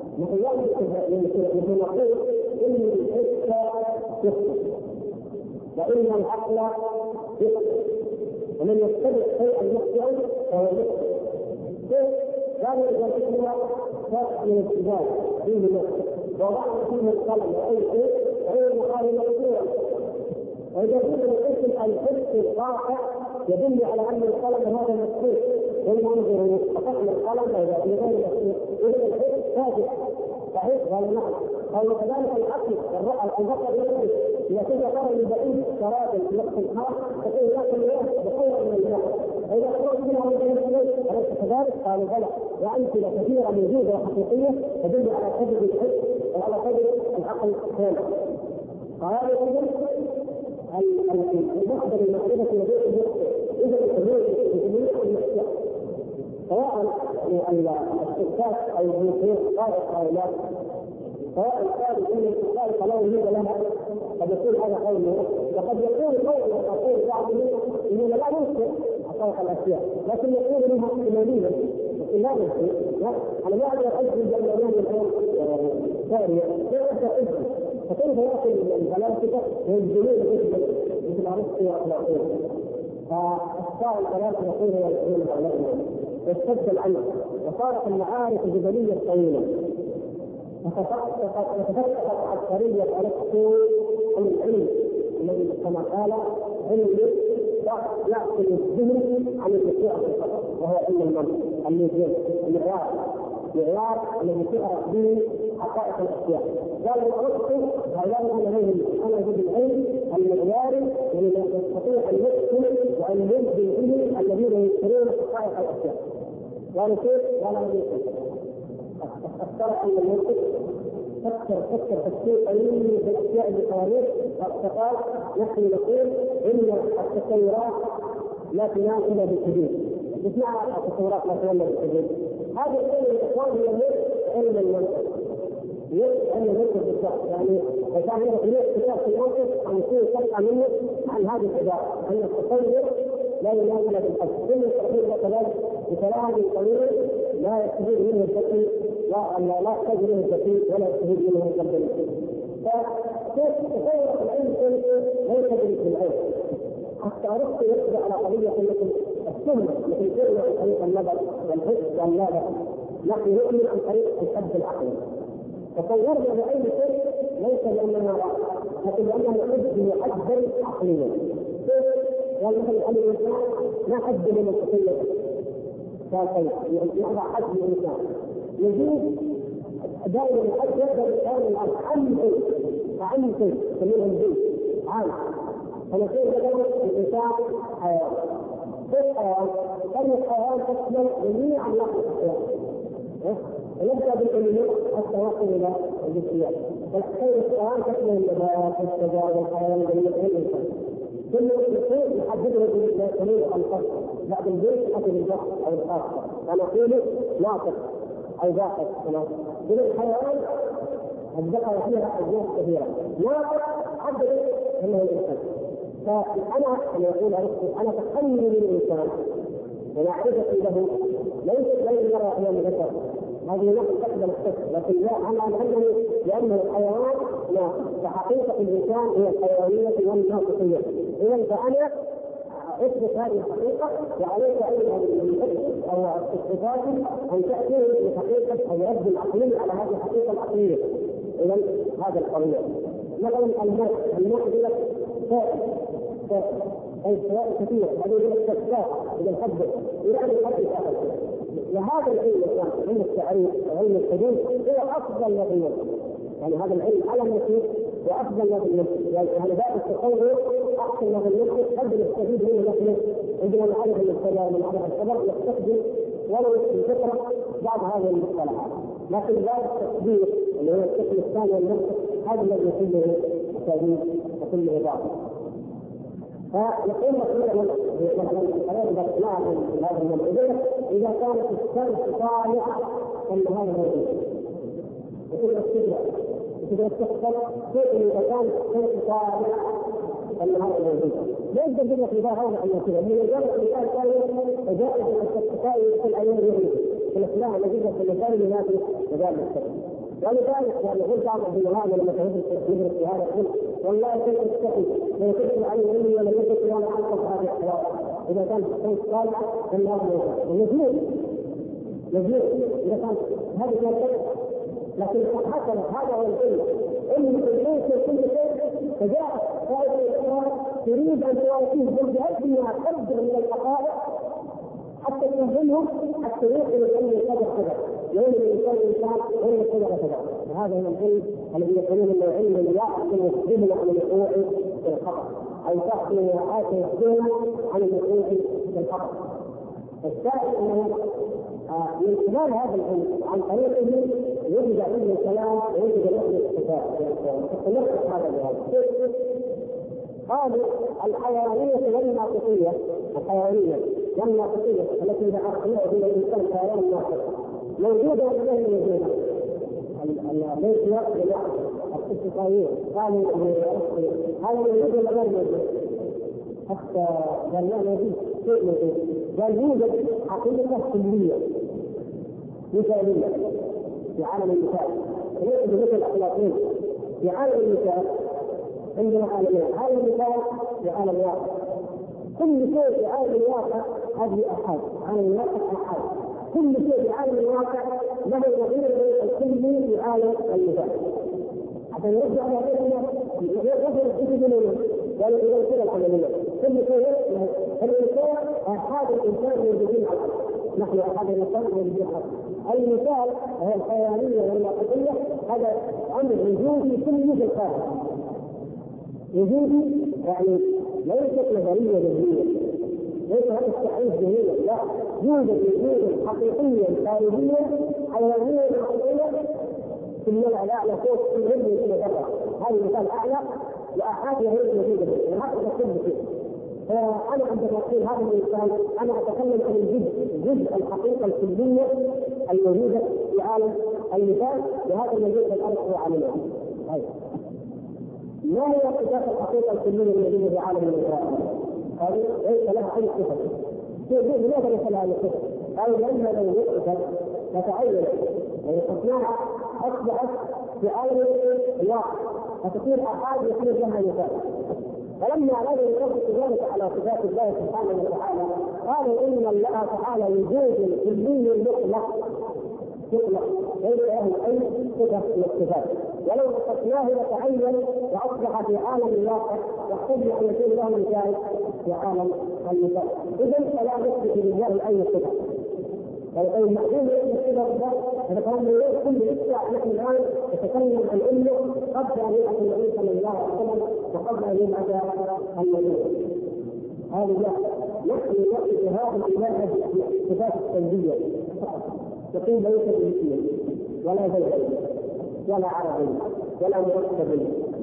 نحن نقول إن الحس يخطئ وإن العقل يخطئ، ومن يتبع شيئا يخطئا فهو يخطئ. قالوا إذا كنا شرط من الاتجاه فيه نفسه وضعنا فيه القلم وأي شيء غير مقابل مقصورا، وإذا كنا نقسم الحس الواقع يدل على أن القلم هذا مقصود والمنظر فقسم القلم إذا بغير مقصود إذا الحس ثابت صحيح ولا نعم؟ قالوا كذلك العقل البصر يقول إذا كنت ترى لبعيد سراب نقص الحار تقول ذاك اليوم بخير من اليوم، وإذا قلت منها من بين الشيء أليس كذلك؟ قالوا بلى، وأمثلة كثيرة موجودة وحقيقية تدل على قدر الحس وعلى قدر العقل كامل. قالوا المحضر المعرفة يدل إذا الحلول بجميع المحسن سواء الاستثبات أو المثير قائق أو لا، سواء كان من الخالق لا وجود لها قد يكون هذا قوله، وقد يكون قوله يقول بعض منهم انه لا يمكن حقائق الاشياء، لكن يقول منها احتماليه لا يمكن. انا ما اقدر اجزم بان الامام الان ثانيه لا اقدر اجزم، فكيف ياخذ الفلاسفه ويجزمون مثل ارسطو وافلاطون؟ فاخطاء الفلاسفه يقول هي العلم عليهم واشتد الامر وصارت المعارك الجدليه طويله وتفتحت عبقرية أرسطو عن العلم الذي كما قال علم يأكل الذهن عن المشروع فقط، وهو علم المنطق المعيار الذي تعرف به حقائق الأشياء. قال أرسطو هؤلاء أنا أجد العلم المعياري الذي يستطيع أن يدخل وأن ينزل به الذين ينكرون حقائق الأشياء. قالوا كيف؟ قال اخترع أن المنطق فكر تفكير قليل بالاشياء بقوانين، فقال نحن نقول ان التطورات لا تنام الا بالحدود. ايش معنى التطورات لا تنام الا بالحدود؟ هذا العلم الاخوان هو علم المنطق، علم المنطق بالضبط، يعني كان هناك كتاب في المنطق عن يكون تبقى منه عن هذه العباره ان التطور لا ينام الا بالحد، كل التطور كذلك بكلام قليل لا يستفيد منه الذكي لا يحتاج منه الذكي ولا يستفيد منه الجبل. فكيف تطور العلم غير تدريس العلم؟ حتى أرسطو يقضي على قضية مثل السنة مثل فعل عن طريق النظر والحس والنظر، نحن نؤمن عن طريق الحد العقلي. تطورنا بأي شيء ليس لأننا لكن لأننا نحد حدا عقليا. يعني مثلا الإنسان ما حد من التطور كيف يضع حد الإنسان يجوز دائما الحد يقدر الآن أهم شيء يسمونه البيت عام، فنقول مثلا الإنسان حيوان، كيف حيوان؟ كم الحيوان تشمل جميع أنواع الحيوان، ونبدأ بالعلوم حتى نصل إلى الجزئيات. فالحيوان الحيوان تشمل النبات والشجر والحيوان جميع الإنسان، كل شيء يحدده بالدليل الخاص، بعد البيت حسب الوقت او الخاصه، فنقول ناطق او باحث كما من الحيوان الذكر فيها اجناس كثيره، ناطق حدد انه الانسان. فانا اقول انا تحمل للانسان ومعرفتي له ليست غير مره واحده من ذكر، هذه نحن تقبل الشك، لكن لا انا لانه الحيوان فحقيقه الانسان هي الحيوانيه والناطقيه. اذا فانا اثبت هذه الحقيقه وعليك او الصفات ان تاتي بحقيقه او يرد العقلي على هذه الحقيقه العقليه. اذا هذا القضيه مثلا الماء لك اي سواء كثير هذه لك تكتاف اذا الحد الى ان الحد اخر. وهذا العلم علم التعريف وعلم الحدود هو افضل ما في المنطق، يعني هذا العلم على المسلم وافضل ما في المنطق، يعني ذات التصور احسن ما في المنطق قد نستفيد منه نحن عندما نعرف المبتدا ونعرف الخبر نستخدم ولو في الفكره بعض هذه المصطلحات، لكن ذات التطبيق اللي هو القسم الثاني والمنطق هذا الذي كله تأويل وكله باطل. فيقول مثلا في هذا الموضوع إذا كانت الشمس طالعة أن هذا موجود. يقول السجرة تحصل شيء إذا كانت الشمس طالعة أن هذا موجود. ليس بالجنة في هذا أن يكون من الجنة في هذا الثاني جائز أن الشمس يدخل أيام يومه في الإسلام الذي في المثال لذاته مجال الشمس. ولذلك يعني يقول بعض العلماء لما تدرس في هذا يقول والله كيف تستحي لو كنت عن علمي ولم يكن وانا انقص هذه الاحوال اذا كانت الشمس طالعه فالنار موجود يجوز اذا كانت هذه المساله. لكن حصل هذا هو العلم علم العلم في كل شيء فجاءت طائفه اخرى تريد ان توافيه بأدنى قدر من الحقائق حتى يهمهم حتى يوصلوا الى كذا يوم الانسان غير كذا. وهذا هو العلم الذي يقولون انه علم يحكم يخبرنا عن الوقوع في الخطا او تحكم يخبرنا عن الوقوع في الخطا. الثالث انه من خلال هذا العلم عن طريقه يوجد علم الكلام ويوجد علم الكتاب حتى نفهم هذا الجهاز. قالوا الحيوانية والناطقية التي إذا أخذنا إلى الإنسان حيوان ناطق موجودة وغير موجودة. البيت يقضي الاختصاصيين قالوا هذا موجود ولا غير موجود؟ حتى قال لا موجود شيء موجود. قال يوجد حقيقة كلية مثالية في عالم المثال يوجد مثل الأخلاقين في عالم المثال. عندنا عالمين عالم المثال وعالم الواقع. كل شيء في عالم الواقع هذه أحد عالم الواقع أحد. كل شيء في عالم الواقع له نظير الكلي في عالم المثال. عشان يرجع على غيرنا يظهر الجديد قالوا إذا كذا العملية كل شيء الإنسان أحد الإنسان موجودين على الأرض. نحن أحد الإنسان موجودين على الأرض. المثال هي الحيوانية والناطقية هذا أمر وجودي كلي في الخارج. وجودي يعني ليست نظرية ذهنية ليس هذا التحريف ذهنيا لا يوجد وجود حقيقيا خارجيا حيوانيا ناطقية في الملأ الأعلى فوق في علم إلى ذرة. هذا المثال أعلى وأحد غير موجودة وهذا كل شيء. فأنا عندما أقول هذا الإنسان أنا أتكلم عن الجزء الحقيقة الكلية الموجودة في عالم المثال وهذا الموجود في الأرض هو عالمها. ما هي صفات الحقيقة الكلية الموجودة في عالم المثال؟ هذه ليس لها أي صفة. لماذا ليس لها أي صفة؟ قالوا لأنها لو وقفت تتعين ويقصناها أصبحت في عالم الواقع فتصير أحد يصير لها مثال. فلما أرادوا يطبقوا ذلك على صفات الله سبحانه وتعالى قالوا إن الله تعالى وجود كلي مطلق غير أي صفة من الصفات ولو نقصناه لتعين وأصبح في عالم الواقع واحتجنا أن يكون له مثال في عالم المثال. إذن فلا نثبت لله أي صفة. فالمعلوم يثبت الصفة فنتكلم كل إشياء نحن الآن نتكلم عن أنه قبل أن يبعث النبي صلى الله عليه وسلم وقبل أن يبعث النبي. هذا نحن نأتي بهذا الإله الصفات السلبية تقول ليس بالمثل ولا زيد ولا عربي ولا مركب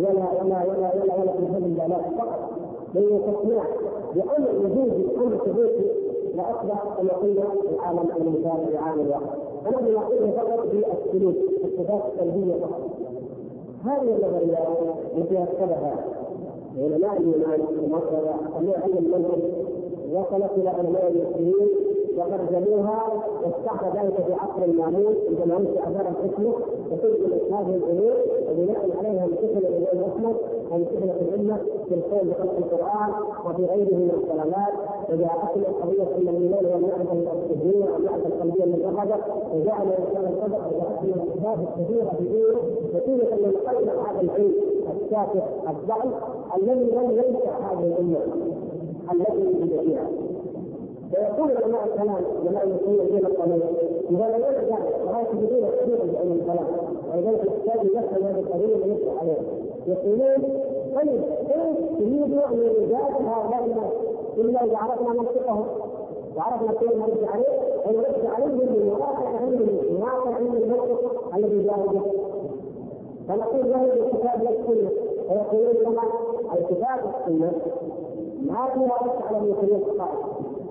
ولا في هذه الآلات فقط بل تصنيع بأمر وجود أمر ثبوتي لأصبح أن يكون العالم المثال في عالم الواقع. ونحن نقول فقط بالسلوك الصفات السلبية فقط. هذه النظريات التي أكتبها علماء اليونان ومصر وعلم المنهج وصلت إلى علماء المسلمين وترجموها واستحدث ذلك في عصر المامون عندما انشا دار الحكمه وسجلت هذه الامور وبناء عليها انتقل الى الامام احمد وانتقلت الامه في القول بخلق القران وفي غيره من الكلامات وجاءت القضيه ان الايمان هو المعرفه الذهنيه والمعرفه القلبيه المجرده وجعل الانسان الصدق وجاءت من الاحداث الكثيره في دينه نتيجه من قلب هذا العلم الشافع الضعف الذي لم ينفع هذه الامه التي وجد فيها. فيقول علماء الكلام علماء المسلمين بين القانون اذا لم يرجع وهذا بدون الحديث بعلم الكلام ولذلك يحتاج يفهم هذا القانون ويفتح عليه. يقولون طيب كيف تريد ان يجازي هؤلاء الناس الا اذا عرفنا منطقهم وعرفنا كيف نرجع عليه ونرجع عليه من واقع علم المنطق الذي جاء به. فنقول له الكتاب والسنه، فيقولون لنا الكتاب والسنه ما فيها رد على المثلية القائمة،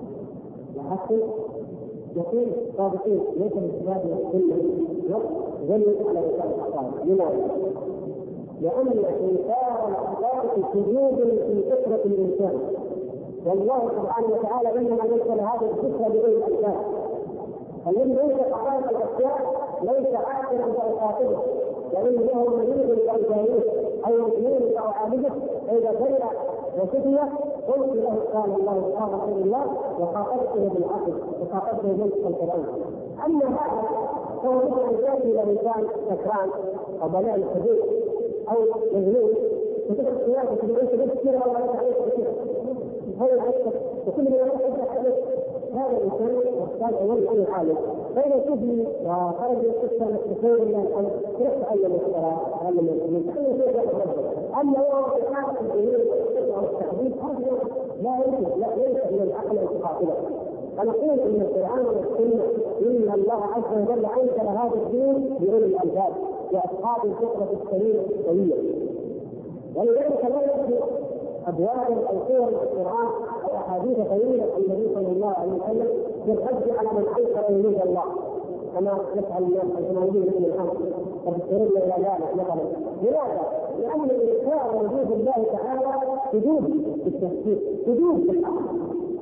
لكن يقول صادقين ليس الكتاب والسنه دليل على رسالة القائمة. لماذا؟ لأن إنكار الأخطاء سجود في فطرة الإنسان، والله سبحانه وتعالى إنما نزل هذا الذكر بغير الألباب، الذي ليس حقائق الأشياء ليس عاقلا بأوقاته، وإنه مريض بأوجاعه أو مجنون بأوعابه، فإذا برئ وشفي قلت له قال الله قال رسول الله وخاطبته بالعقل وخاطبته بمنطق القرآن. أما هذا فهو مثل أن يأتي إلى إنسان سكران أو بلاء شديد أو مجنون وتلك القيادة تدعوه بالكثير أو لا تعيش كثير هذا وكل من يحدث هذا الإنسان يحتاج أول أي عالم، فإذا شفي وخرج من القصة التخيل أن يرفع أي مشكلة أقل من المسلمين. أما هو في حالة الدليل والتحديد لا يمكن، لا ليس من العقل القاطبة. فنقول إن القرآن والسنة إن الله عز وجل أنزل هذا الدين بأولي الألباب وأصحاب الفطرة السليمة السوية، ولذلك لا يكفي أبواب أو صور القرآن أو أحاديث طويلة عن النبي صلى الله عليه وسلم بالرد على من أنكر وجود الله كما يفعل الناس الجماهير من الآن وبالسرور إلى ذلك مثلا. لماذا؟ لأن الإنكار وجود الله تعالى سجود في التفكير، سجود في العقل.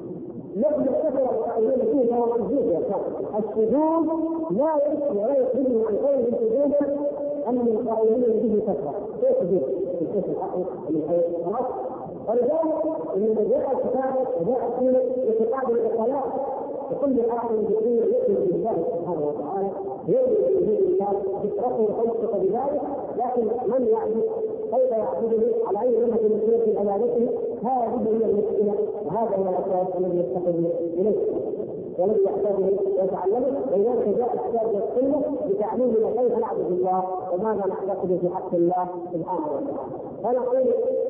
لكن الكفر القائلين فيه هو موجود يا شيخ، السجود لا يكفي ولا يخرج عن قول سجودا أن القائلين به كفر، كيف سجود؟ في كيف العقل من حيث خلاص. ولذلك إن جاء الكتاب وجاء الدين اعتقاد العقلاء وكل آخر بدين يؤمن بالله سبحانه وتعالى يؤمن به الإنسان فطرته تنطق بذلك، لكن من يعبد كيف يعبده على أي نمط من طرق عبادته هذه هي المشكلة، وهذا هو الأساس الذي يفتقد إليه والذي يحتاجه ويتعلمه. ولذلك جاء الكتاب والسنة بتعليمنا كيف نعبد الله وماذا نعتقد في حق الله سبحانه وتعالى. فنقول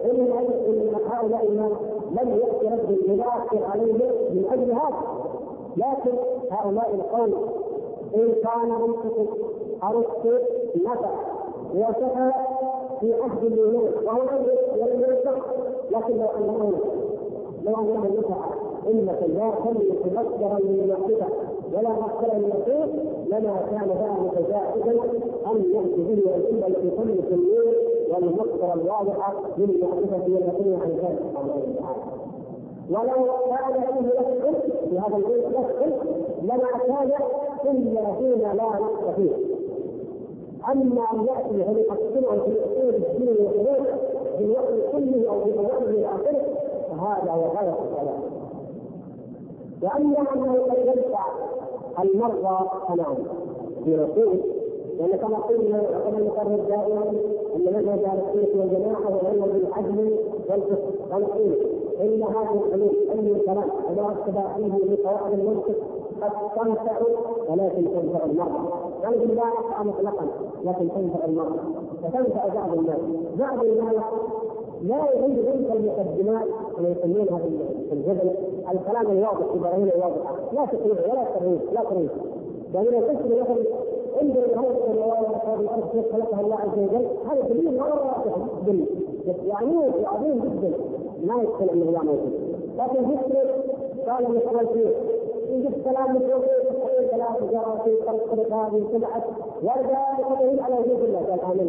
إن هؤلاء الناس لم يأتي رد يؤثر عليهم من أجل هذا، لكن هؤلاء القوم إن كان منطق أرسطو نفع وسعى في عهد اليونان وهو لم ينفع، لكن لو أنه نفع إنك لا تملك مصدرا للمعرفة ولا مصدرا لليقين لما كان ذلك جائزا أن يأتي به الأدلة في كل النور والمصدر الواضحة للمعرفة واليقين عن ذلك سبحانه وتعالى. ولو كان فيه نفس في هذا البيت نفس لما كان إلا فيما لا نقص فيه. أما أن يأتي هذه الصنع في الأصول الدين والحدود بالوقت كله أو بالوقت الآخر فهذا هو غاية الكلام. وأما أنه قد يدفع المرضى تماما برسول، لأن كما قلنا وكما نقرر دائما أن منهج أهل السنة والجماعة هو العلم بالعدل والفقه، ونقول إن هذه الحلول أي كلام وما اتبع فيه بقواعد المنطق قد تنفع ولكن تنفع المرضى، يعني لا نفع مطلقا لكن تنفع المرضى وتنفع بعض الناس. بعض الناس لا يريد ذلك المقدمات كما يسمونها في الجبل الكلام الواضح البراهين الواضحه، لا تقريب ولا تقريب لا قريب. يعني لو تسمع مثلا عند هذه الروايه هذه الارض كيف خلقها الله عز وجل، هذا دليل مره واضح جدا يعني عظيم جدا ما يدخل انه لا موجود. لكن ذكر قال مثلا يجب كلام متوقف تحرير ثلاث جرائم خلق هذه سبعه وذلك دليل على وجود الله قال امين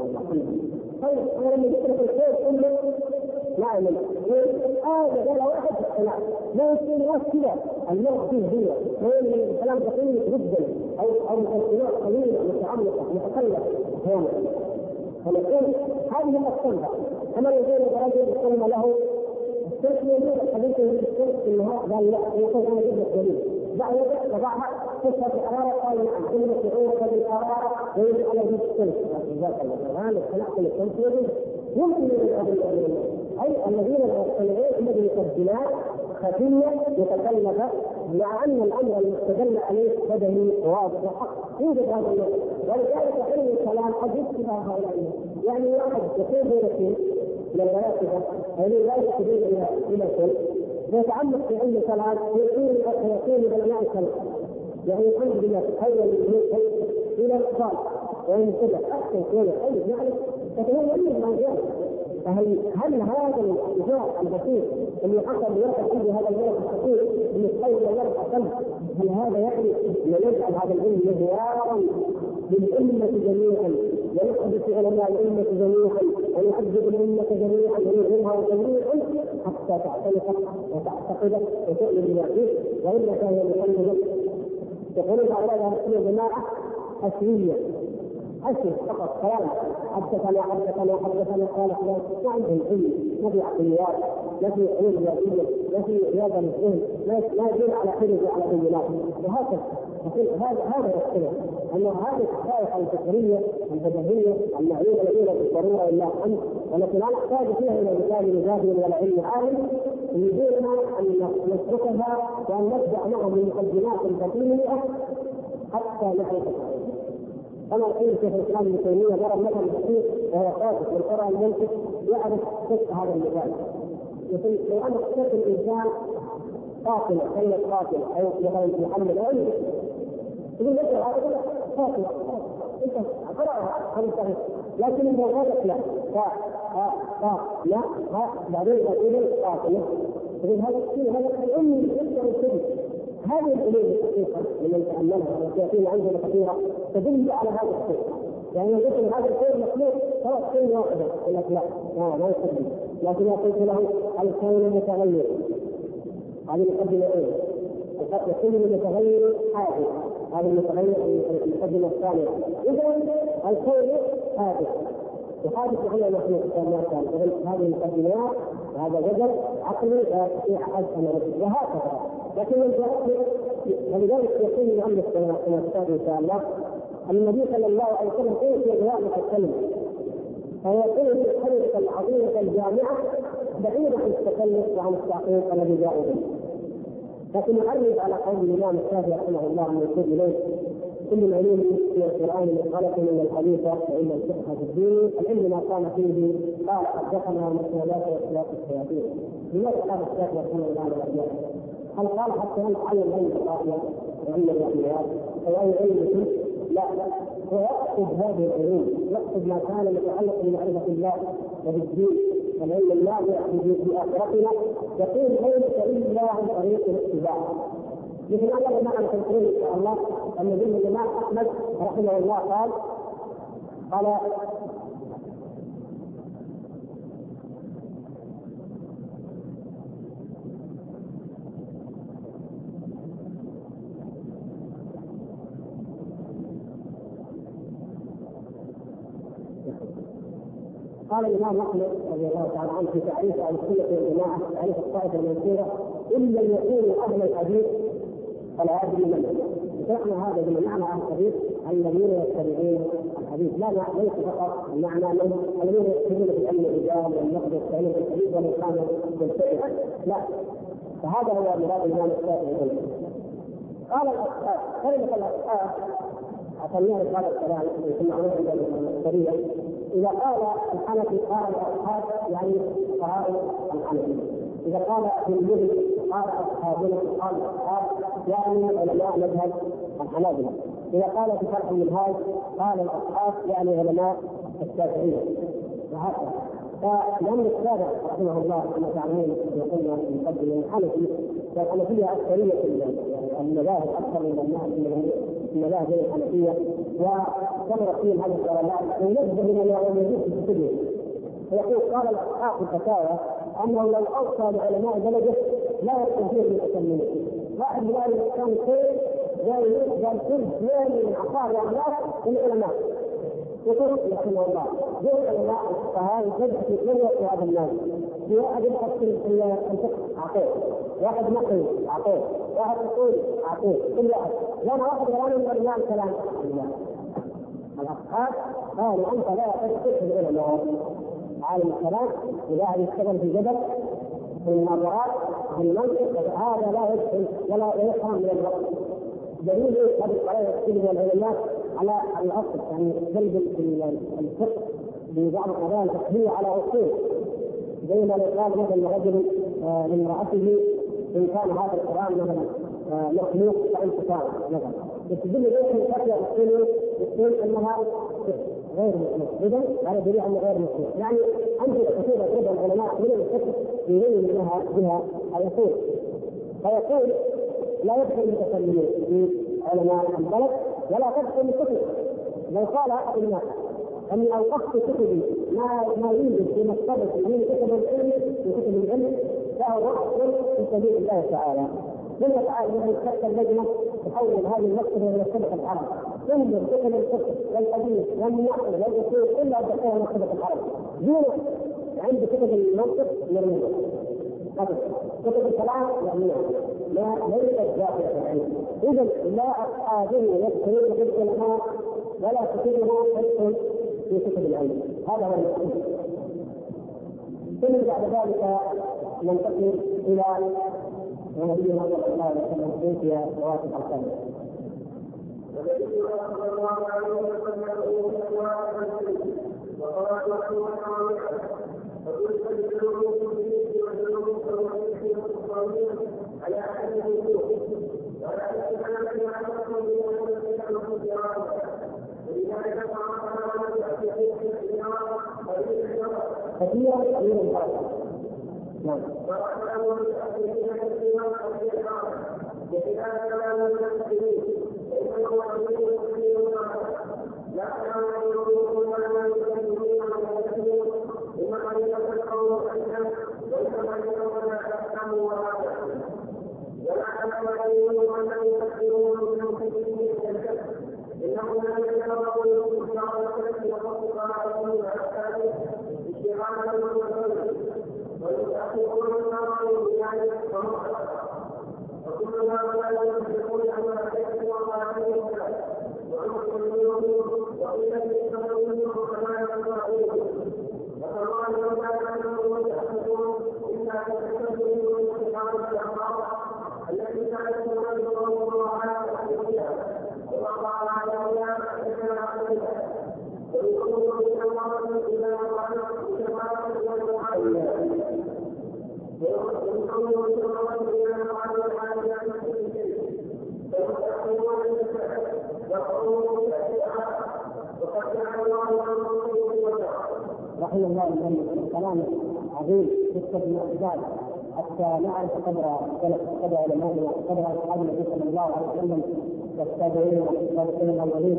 طيب انا لما ذكرت الخير كله لا اعمل هذا قال واحد لا يمكن كذا المرء فيه هي الكلام دقيق جدا او مقدمات طويله متعمقه متكلفه هنا. فنقول هذه الصنعه كما يقول الرجل يقول له الشيخ يقول الحديث الشيخ انه قال لا يقول انا جبت دليل بعد ذلك وضعها قصه الحراره قال نعم كلمه شعورك بالحراره ويجب على وجود الشمس هذا خلقت الشمس يمكن اي الذين يستمعون الذي يقدمات خفيه متكلفه مع ان الامر المستدل عليه بدني واضح وحق يوجد هذا النوع. ولذلك علم الكلام قد يشبه هؤلاء، يعني واحد يقول بين شيء من الفلاسفه الذي لا يستدل الى شيء ويتعمق في علم الكلام ويقول بعلماء الكلام يعني الحمد لله تحول الى الإقبال وإن كذا أحسن كذا طيب يعني فتكون أي موضوع. فهل هذا الإجراء البسيط اللي حصل ليرفع فيه هذا الولد الصغير من الخير إلى الولد الأقل، هل هذا يعني أن يجعل هذا العلم مهيارا للأمة جميعا ويحدث علماء الأمة جميعا ويعذب الأمة جميعا ويظهرها جميعا حتى تعتنق وتعتقد وتؤمن باليقين؟ وإلا فهي مقلدة يقولون هؤلاء يا جماعة أسوية أسوي فقط كلام حدثنا قال فلان، ما عندهم علم، ما في عقليات، ما في علوم رياضية، ما في رياضة للذهن، ما يدل على حلم وعلى بينات، وهكذا. هذا يختلف أن هذه الحقائق الفكرية البديهية المعلومة الأولى بالضرورة إلا الحمد، ولكن لا نحتاج فيها إلى مثال مجادل ولا علم عالم، يريدون أن نتركها وأن نبدأ معهم بمقدمات بطيئة حتى نعرف. كما يقول شيخ الاسلام ابن تيميه ضرب مثل بسيط وهو قاصد من قرأ المنطق يعرف فقه هذا المثال. يقول لو ان اخترت الانسان قاتل كلمه قاتل او مثلا محمد او يقول لك هذا قاتل انت قرأها خمسة، لكن انت غلط لا لا بعدين يقول قاتل يقول هذا الشيء هذا العلم يقدر يكذب. هذه العلوم الحقيقه لمن تاملها وتاتينا عندنا كثيره تدل على هذا الشيء. يعني يقول هذا الشيء مخلوق خلاص شيء واحد يقول لك لا ما يقدم، لكن قلت له الكون متغير، هذه مقدمه ايه؟ يكون المتغير حادث، هذا المتغير المقدمه الثانيه. اذا الكون حادث وحادث هو مخلوق كما كان. هذه المقدمات وهذا جدل عقلي لا يستطيع احد ان يرد وهكذا. لكن ولذلك يقول المؤلف كما ان شاء الله النبي صلى الله عليه وسلم اوتي بهذه الكلمه، فيقول الكلمه العظيمه الجامعه بعيده عن التكلف وعن التعقيد الذي جاء به. لكن نعرض على قول الامام الشافعي رحمه الله من يقول اليه كل العلوم في القران منقلة من الحديث فإن الفقه في الدين العلم ما كان فيه قال حدثنا مسؤولات واختلاف الشياطين. لماذا قال الشافعي رحمه الله عليه؟ هل قال حتى نتعلم علم القافيه وعلم الرياضيات او اي علم؟ لا، هو يقصد هذه العلوم، يقصد ما كان متعلق بمعرفه الله وبالدين والعلم النافع في اخرتنا. يقول ليس الا عن طريق الاتباع. مثل الله جماعه تذكرون ان شاء الله ان الامام احمد رحمه الله قال قال الامام احمد رضي الله تعالى عنه في تعريف اهل السنه والجماعه تعريف الطائفه المنصوره ان لم يكونوا اهل الحديث فلا ادري من. فمعنى هذا بمعنى اهل الحديث الذين يتبعون الحديث، لا ليس فقط المعنى انهم الذين يقتدون بعلم الرجال والنقد والتعليم الحديث والاقامه والفقه، لا. فهذا هو مراد الامام الشافعي. قال الاصحاب كلمه الاصحاب عشان نعرف هذا الكلام في معروف الشريعه. إذا قال الحنفي قال الأصحاب يعني فقهاء الحنفي، إذا قال في المذهب قال أصحابنا قال الأصحاب يعني علماء مذهب الحنابلة، إذا قال في شرح المنهاج قال الأصحاب يعني علماء الشافعية، وهكذا. فلأن الشافعي رحمه الله كما تعلمون يقولنا في مقدمة الحنفي الحنفية أكثرية المذاهب أكثر من المذاهب الحنفية، وكبر فيهم هذه الضلالات وينبه الى موجود في الكتب. فيقول قال الاصحاب في الفتاوى انه لو اوصى بعلماء بلده لا يستطيع ان يسلمه. واحد من اهل الاسلام خير قال كل اثنين من عقار واخلاق العلماء. يقول رحمه الله جاء العلماء الفقهاء يجب من يؤتي هذا الناس. في واحد يفصل الفقه اعطيه، واحد نقل اعطيه، واحد يقول اعطيه، كل واحد وانا واحد ولا من العلماء الكلام. الأصحاب قالوا أنت لا تشترك بالعلماء عالم الكلام وواحد يشتغل في الجبل في المناظرات في المنطق، هذا لا يدخل ولا يفهم من الوقت. دليل هذه القضايا يختلف العلماء على الأصل، يعني جلب الفقه ببعض القضايا الفقهية على أصول، زي ما قال مثلا رجل لامرأته إن كان هذا القرآن مثلا مخلوق فأنت كان مثلا، تدل عليه ان الفتوى تقول انها غير مسلم، اذا هذا دليل انه غير مسلم. يعني امثله كثيره يضربها العلماء من الفقه يبين لها بها الاصول. فيقول لا يدخل المتكلمين في علماء البلد ولا تدخل الكتب. لو قال احد الناس اني اوقفت كتبي ما يوجد في مكتبه من كتب العلم فهو وقف في سبيل الله تعالى. لما تعالى من تحت اللجنه تحول هذه المكتبه الى مكتبه العرب، تنظر كتب الفقه والحديث والنحو والاصول الا تكون مكتبه العرب دون عند كتب المنطق مرميه، كتب الكلام مرميه لا ليست ذاتيه العلم. اذا لا هذه يدخل في العلماء ولا كتبه تدخل في كتب العلم. هذا هو المقصود. ثم بعد ذلك ننتقل الى ونبينا صلى الله عليه وسلم في رواتب الخمس. والذي صلى الله عليه وسلم يقول وقال رسول الله فقلت للجنوب في والجنوب الصحيح والصحيح على احد الوجوه ولا تتكلم عن رسول الله صلى الله عليه وسلم ولذلك قال في حديث الإمام كثيرا من الحرب. نعم. وأنه يؤثرين كثيرا أو يحرم بخلاف كلام المسلمين فإنه أمير كثير لا يعلمون ولا يكلمون ويكلمون إنما يتفكروا أنهم وإنما يتولى أحكام وراء ولا يعلمون أنهم يكفرون من المسلمين كالكفر إنهم لا يتفكرون في بعض الكفر وفقط على كل أحكامه اشتغالا بالرسول ويتأخرون النظر بذلك وكل ما لا يمسكون أن الحكم وطاعته وأمرهم وإلى يستمرون كما يستطيعون وكما لو كان أنهم يتأخرون إلا يتكلمون من استقامة الأمراض التي كانت تنظر الله عليها ووضع على أولاد أحسن عليها ويقولون بالأمراض إلى رحمه الله كلام عظيم في المعجزات حتى نعرف قدر علمائنا وقدر اصحاب النبي صلى الله عليه وسلم والتابعين والسابقين الاولين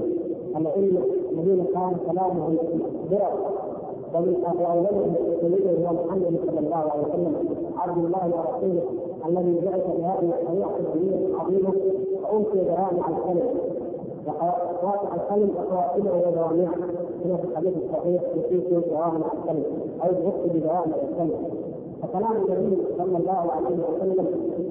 الذين كان كلامهم درر ومن اولهم سيده هو محمد صلى الله عليه وسلم عبد الله ورسوله الذي بعث بهذه الشريعه الدينيه العظيمه وانقذ جوامع الكلم وقواطع الكلم وقواعده وجوامعه كما في الحديث الصحيح يفيد جوامع الكلم او يغطي بجوامع الكلم. فكلام النبي صلى الله عليه وسلم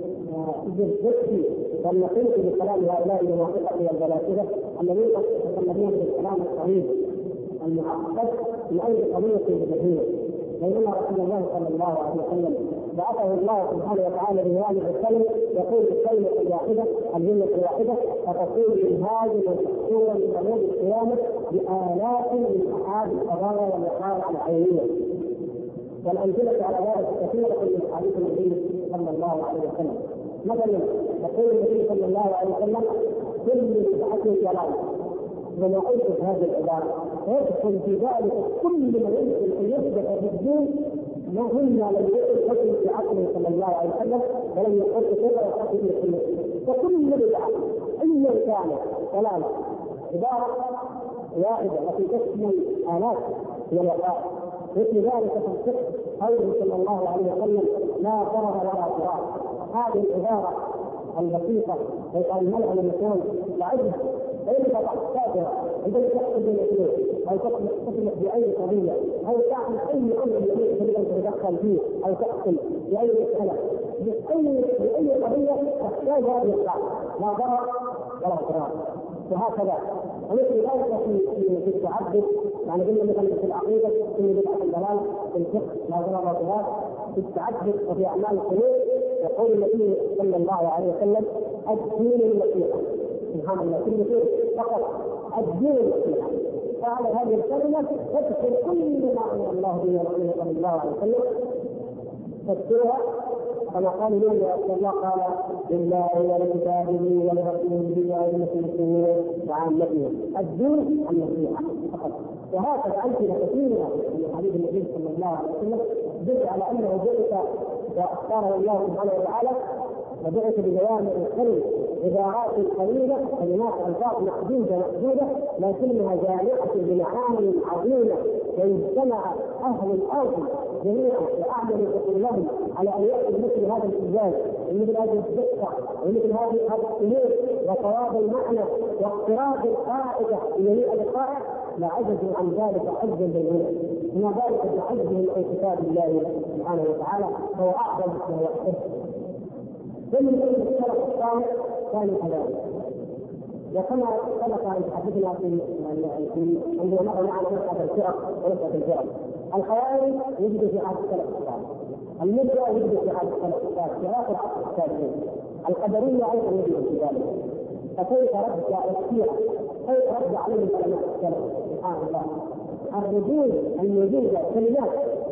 بالذكر والنقيض بكلام هؤلاء المنافقه والفلاسفه الذين يتكلمون بالكلام الصحيح المعقد من اي قضيه بديهيه، بينما رسول الله صلى الله عليه وسلم بعثه الله سبحانه وتعالى بهذه الكلمه يقول الكلمه الواحده الجمله الواحده فتكون منهاجا وتحصولا من يوم القيامه بالاف من احاد القضايا والوقائع العينيه. والامثله على ذلك كثيره من احاديث النبي صلى الله عليه وسلم. مثلا يقول النبي صلى الله عليه وسلم كل بدعه ضلاله، وما قلت في هذه العباره يدخل في ذلك كل ما يمكن ان يثبت في الدين ما هن لم يقل حكم في عقله صلى الله عليه وسلم ولم يقل كيف يحكم في السنه. فكل بدعه ايا كانت ضلاله عباره واحده التي تشمل الاف من الوقائع. مثل ذلك في الفقه قوله صلى الله عليه وسلم لا ضرر ولا ضرار. هذه العباره البسيطه يقال الملعن المكان لعبها فإن تحتاج عندما تحصل بالاثنين أو تسمح بأي قضية أو تعمل أي أمر يريد أن تتدخل فيه أو تحصل بأي مسألة بأي قضية تحتاج هذه القاعدة لا ضرر ولا ضرار. وهكذا ومثل ذلك في التعبد، يعني قلنا مثلا في العقيدة في بدعة الضلال في الفقه لا ضرر ولا ضرار. في التعبد وفي أعمال القلوب يقول النبي صلى الله عليه وسلم الدين النصيحة. سبحان الله كل شيء فقط الدين النصيحة. فعلى هذه الكلمة تدخل كل ما أمر الله به ورسوله صلى الله عليه وسلم تذكرها كما قال لهم يا الله قال لله ولكتابه ولرسوله أئمة المسلمين وعامتهم، الدين النصيحة فقط. وهكذا أمثلة كثيرة من حديث النبي صلى الله عليه وسلم تدل على أنه بعث واختاره الله سبحانه وتعالى وبعث بجوامع الكلم، عبارات قليلة، كلمات ألفاظ محدودة لكنها جامعة بمعاني عظيمة، ويجتمع أهل الأرض جميعا وأعمل لهم على أن يأتوا مثل هذا الإنجاز ومثل هذه الدقة ومثل هذه الأمور وصواب المعنى واقتراب القاعدة بجميع القاعدة، لا عجزوا عن ذلك عجزا بالغير، وما ذلك بعجزهم عن كتاب الله سبحانه وتعالى فهو أعظم وهو أحب. ومن السلف الصالح كانوا كذلك. وكما سبق ان تحدثنا في عندما مر معنا مساله الفرق ونسبه الفرق، الخوارج يجد في عهد السلف الصالح، المرجئه يجد في عهد السلف الصالح في اخر عصر التابعين، القدريه ايضا يجد في ذلك. فكيف رد الشيعه؟ كيف رد عليهم علماء السلف؟ سبحان الله، الردود الموجوده كلمات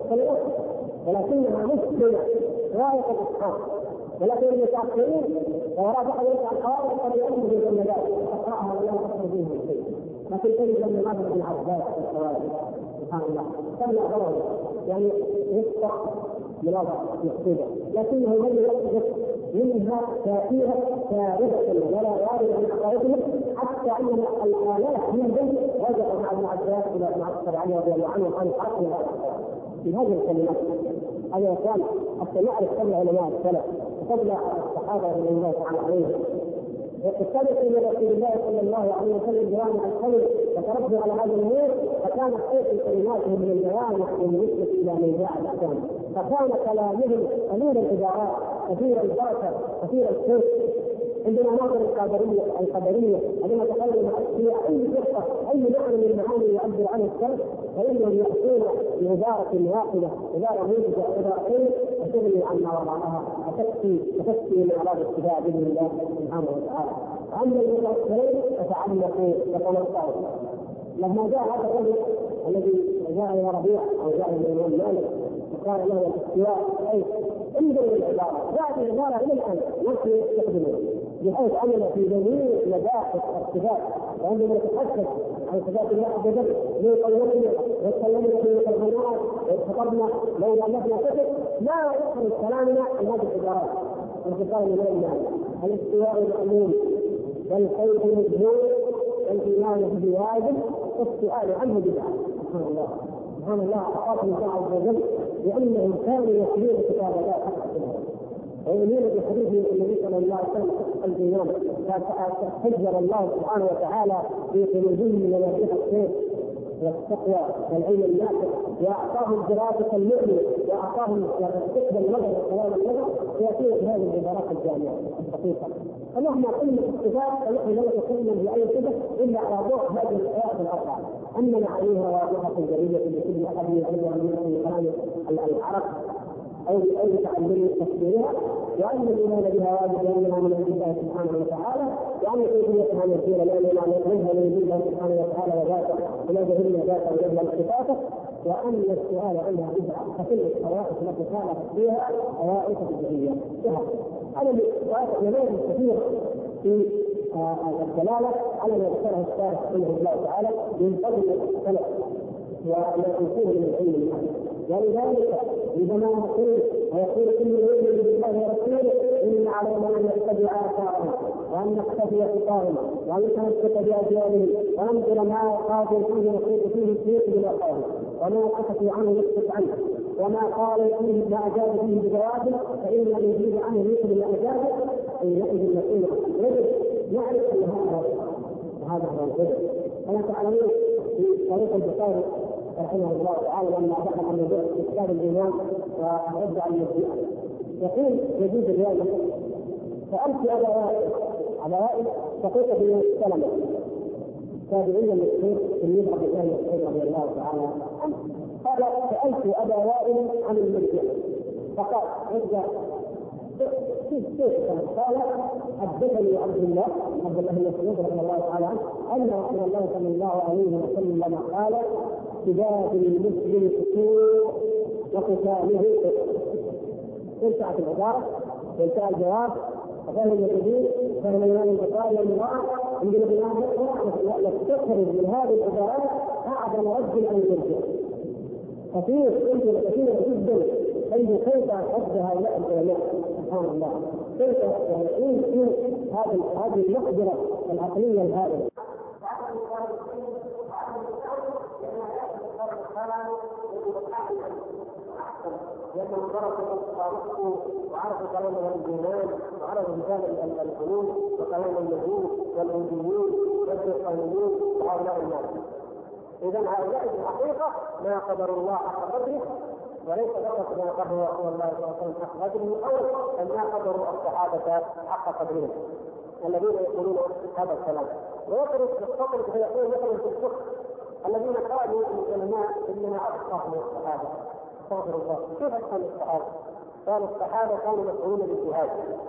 ولكنها مشكله غايه الاسقاط. ولكن المتأخرين وراء بعض الأخوات قد يؤمنوا بالجملات أقرأها ولا أقرأ فيها شيء، لكن تجد أن هذا ابن عباس والخوارج سبحان الله سمع غرض يعني يفتح بلغة مقصودة، لكنه لم يقصد منها تأثيرا ثابتة ولا واردة من حقائقهم، حتى أن الآلاف من ذلك وجدوا مع ابن عباس إلى ابن عباس علي رضي الله عنه عن حق في هذه الكلمات. هذا كان حتى نعرف قبل علماء السلف قبل الصحابه رضي الله تعالى عليهم استلقوا من رسول الله صلى الله عليه وسلم جوامع الخير وتربوا على هذا النور، فكان خير كلماتهم من الجوامع بالنسبه الى ميزاع الاحكام، فكان كلامهم قليل العبارات كثير البركه كثير الخير. عندما ناظر القدريه عندما تكلم في اي فرقه اي معنى من المعاني يعبر عنه السلف فانهم ياتون بعباره واحده، عباره موجزه عباره خير وتغني عن ما وضعها وتكفي من اعراض الاتباع باذن الله سبحانه وتعالى. اما المتاخرين فتعمقوا وتنطعوا. لما جاء هذا الرجل الذي جاء الى ربيع او جاء الى الامام مالك وقال له الاستواء اي انظر العباره، هذه العباره الى الان نحن نستخدمها بحيث عمل في جميع مباحث الصفات، وعندما نتحدث عن صفات الله عز وجل لقولنا وتكلمنا في القرآن وخطبنا لو ألفنا كتب لا يخرج كلامنا عن هذه العبارات. انتقال من المعنى الاستواء المأمون والخير المجهول والإيمان به واجب والسؤال عنه بدعة. سبحان الله سبحان الله أعطاهم الله عز وجل لأنهم كانوا يتلون كتاب الله حق ويؤمنون بحديث النبي صلى الله عليه وسلم حق الايمان، فحجر الله سبحانه وتعالى في قلوبهم من مفاتيح الخير والتقوى والعلم النافع، واعطاهم دراسه المؤمن واعطاهم استقبال النظر وكلام النظر وياتون بهذه العبارات الجامعه الدقيقه. فمهما قلنا الصفات فنحن لا نتكلم باي صفه الا على ضوء هذه الايات الاربعه، اما معانيها واضحه جليه لكل احد يعلمها من كلام العرب أو بتعلم تفسيرها، وأن الإيمان بها واجب لأنها من عند الله سبحانه وتعالى، وأن كيفيتها مرسولة لأنها منها من عند الله سبحانه وتعالى وذاته ولا جهلنا ذاته وجهل صفاته، وأن السؤال عنها بدعة فكل الطوائف التي خالفت فيها طوائف بدعية. هذا نماذج كثيرة في الدلالة على ما ذكره الشارح رحمه الله تعالى من فضل السلف وما يكون من علم الناس. ولذلك عندما يقول كل يؤمن بالله ورسوله ان علينا ان نتبع اثارهم وان نقتدي اثارهم وان نتمسك باجيالهم وننظر ما قاتل فيه نقول فيه الشيخ بالاقوال وما قصدوا عنه نسكت عنه وما قال فيه ما اجاب فيه بجوابه فاننا نجيب عنه مثل ما اجاب حينئذ نقول يجب نعرف ان هذا هو الهدى. كما تعلمون في طريق البخاري رحمه الله تعالى لما بحث عن موضوع استشهاد الإمام ورد على المسيح يقول يجوز اليوم سألت أبا وائل شقيق بن سلمة تابعيا للشيخ تلميذ عبد الله بن مسعود رضي الله تعالى عنه، قال سألت أبا وائل عن المسيح فقال رجع قال حدثني عبد الله بن مسعود رضي الله تعالى عنه ان رسول الله صلى الله عليه وسلم قال سداد المسلم سكوت وقتاله انتهت العباره وانتهى الجواب وفهم الجديد فهم الامام البخاري والمراه يستخرج من هذه العبارات اعظم رد ان يرجع. كثير جدا أي كيف حد هؤلاء العلماء سبحان الله، كيف يمكن هذه المقدرة العقلية الهائلة. لأنهم درسوا تاريخه وعرفوا كلام الإيمان وعرفوا مثال الحلول وكلام النجوم والهنديين والبريطانيين وهؤلاء الناس. إذا هؤلاء في الحقيقة ما قدروا الله حق قدره، وليس فقط ما قدر رسول الله صلى الله عليه وسلم حق قدره أو أن ما قدروا الصحابة حق قدرهم الذين يقولون هذا الكلام. ويخرج الصدر فيقول مثلا في الفقه الذين قالوا للعلماء اننا افقه من الصحابه. استغفر الله، كيف افهم الصحابه؟ قالوا الصحابه كانوا مسؤولون بالجهاد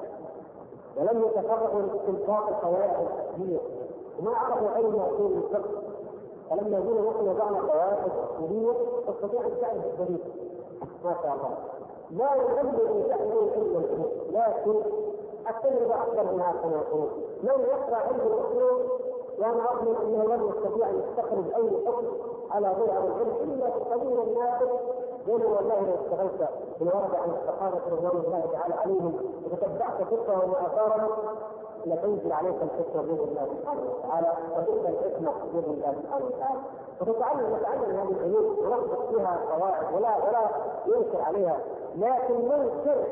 ولم يتفرغوا لاستنباط القواعد الفقهيه وما عرفوا علم اصول الفقه، فلما جينا نحن وضعنا قواعد اصوليه تستطيع ان تعرف الدليل. ما شاء الله، لا يغلب ان تعلم علم الفقه، لكن التجربه اكثر منها كما يقولون. من يقرا علم الاصول وانا اظن انه لن يستطيع ان يستخرج اي حكم على غير العلم الا بقليل الناس. قول والله لو اشتغلت بما ورد عن الصحابه رضوان الله تعالى عليهم وتتبعت فقههم واثارهم لتنزل عليك الحكمه باذن الله سبحانه وتعالى، وتلك الحكمه باذن الله سبحانه وتعالى، وتتعلم هذه العلوم ونضبط فيها قواعد ولا ينكر عليها، لكن ننكر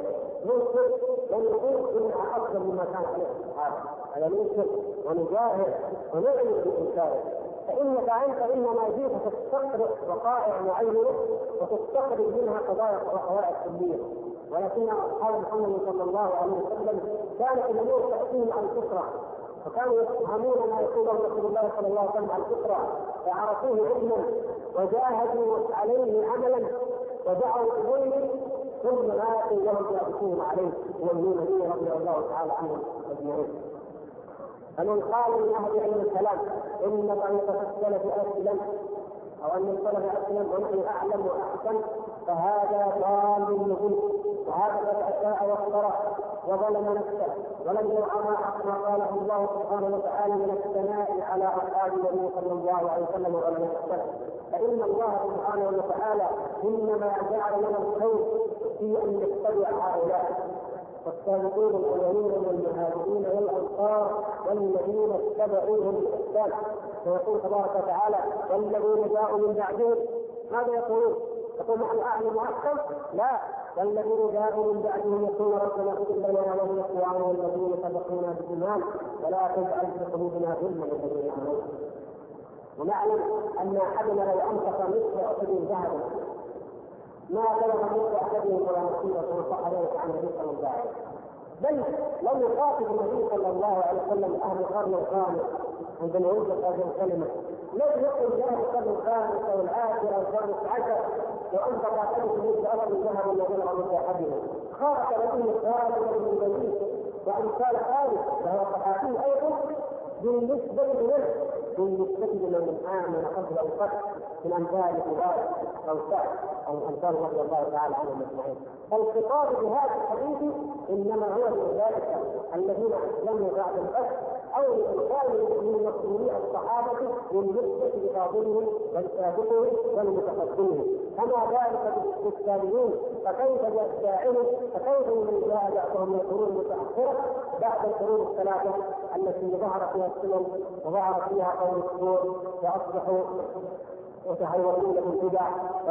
ونقول انها افضل مما كان عليه الصحابه، هذا ننكر ونجاهر ونعلن بانكاره. فانك انت انما جئت تستقرئ وقائع معينه وتستخرج منها قضايا وقواعد كليه، ولكن اصحاب محمد صلى الله عليه وسلم كانت الامور تاتيهم عن فطره، وكانوا يفهمون ما يقوله رسول الله صلى الله عليه وسلم عن فطره، فعرفوه علما وجاهدوا عليه عملا ودعوا اليه، ثم ماتوا وهم يعرفون عليه ويؤمنون به رضي الله تعالى عنهم اجمعين. فمن قال من اهل علم الكلام ان طريقه السلف اسلم او ان السلف اسلم ونحن اعلم واحسن فهذا ضال مبين، وهذا قد اساء واخترع وظلم نفسه ولم يرعى ما قاله الله سبحانه وتعالى من الثناء على اصحاب النبي صلى الله عليه وسلم وعلماء السلف. فان الله سبحانه وتعالى انما جعل لنا الخير في ان نتبع هؤلاء والسابقون الاولين والمهاجرين والانصار والذين اتبعوهم باحسان. ويقول تبارك وتعالى والذين جاءوا من بعدهم، ماذا يقولون؟ يقول نحن اعلم واحسن؟ لا، والذين جاءوا من بعدهم يقولون ربنا اغفر لنا ولاخواننا الذين سبقونا بالايمان ولا تجعل في قلوبنا غلا للذين امنوا. ونعلم ان احدنا لو انفق مثل احد ذهبا ما بلغ مثل احدهم ولا نصيبه صح ذلك عن النبي صلى الله عليه وسلم، بل لم يخاطب النبي صلى الله عليه وسلم اهل القرن الخامس عندما يوجد هذه الكلمه، لم يقل لاهل القرن الخامس او العاشر او الخامس عشر لو انفق احدكم مثل احد ذهب ولا بلغ مثل احدهم. خاطب به خالد بن الوليد وامثال خالد وهو صحابي ايضا بالنسبه لمن آمن قبل الفتح من أمثال فلان أو سعد أو أمثال رضي الله تعالى عنهم أجمعين. فالخطاب بهذا الحديث إنما هو لأولئك الذين أسلموا بعد الفتح أو لإنسان من مسؤولي الصحابة بالنسبة لفاضلهم والسابقهم والمتقدمين، كما ذلك بالتابعين، فكيف بالتابعين، فكيف من جاء بعضهم من القرون المتأخرة بعد القرون الثلاثة التي ظهر فيها السنن وظهر فيها قول السور واصبحوا يتهورون بالبدع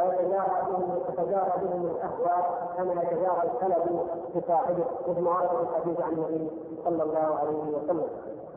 ويتجارى بهم الاهواء كما يتجارى الكلب بصاحبه، مثل ما ورد الحديث عن النبي صلى الله عليه وسلم.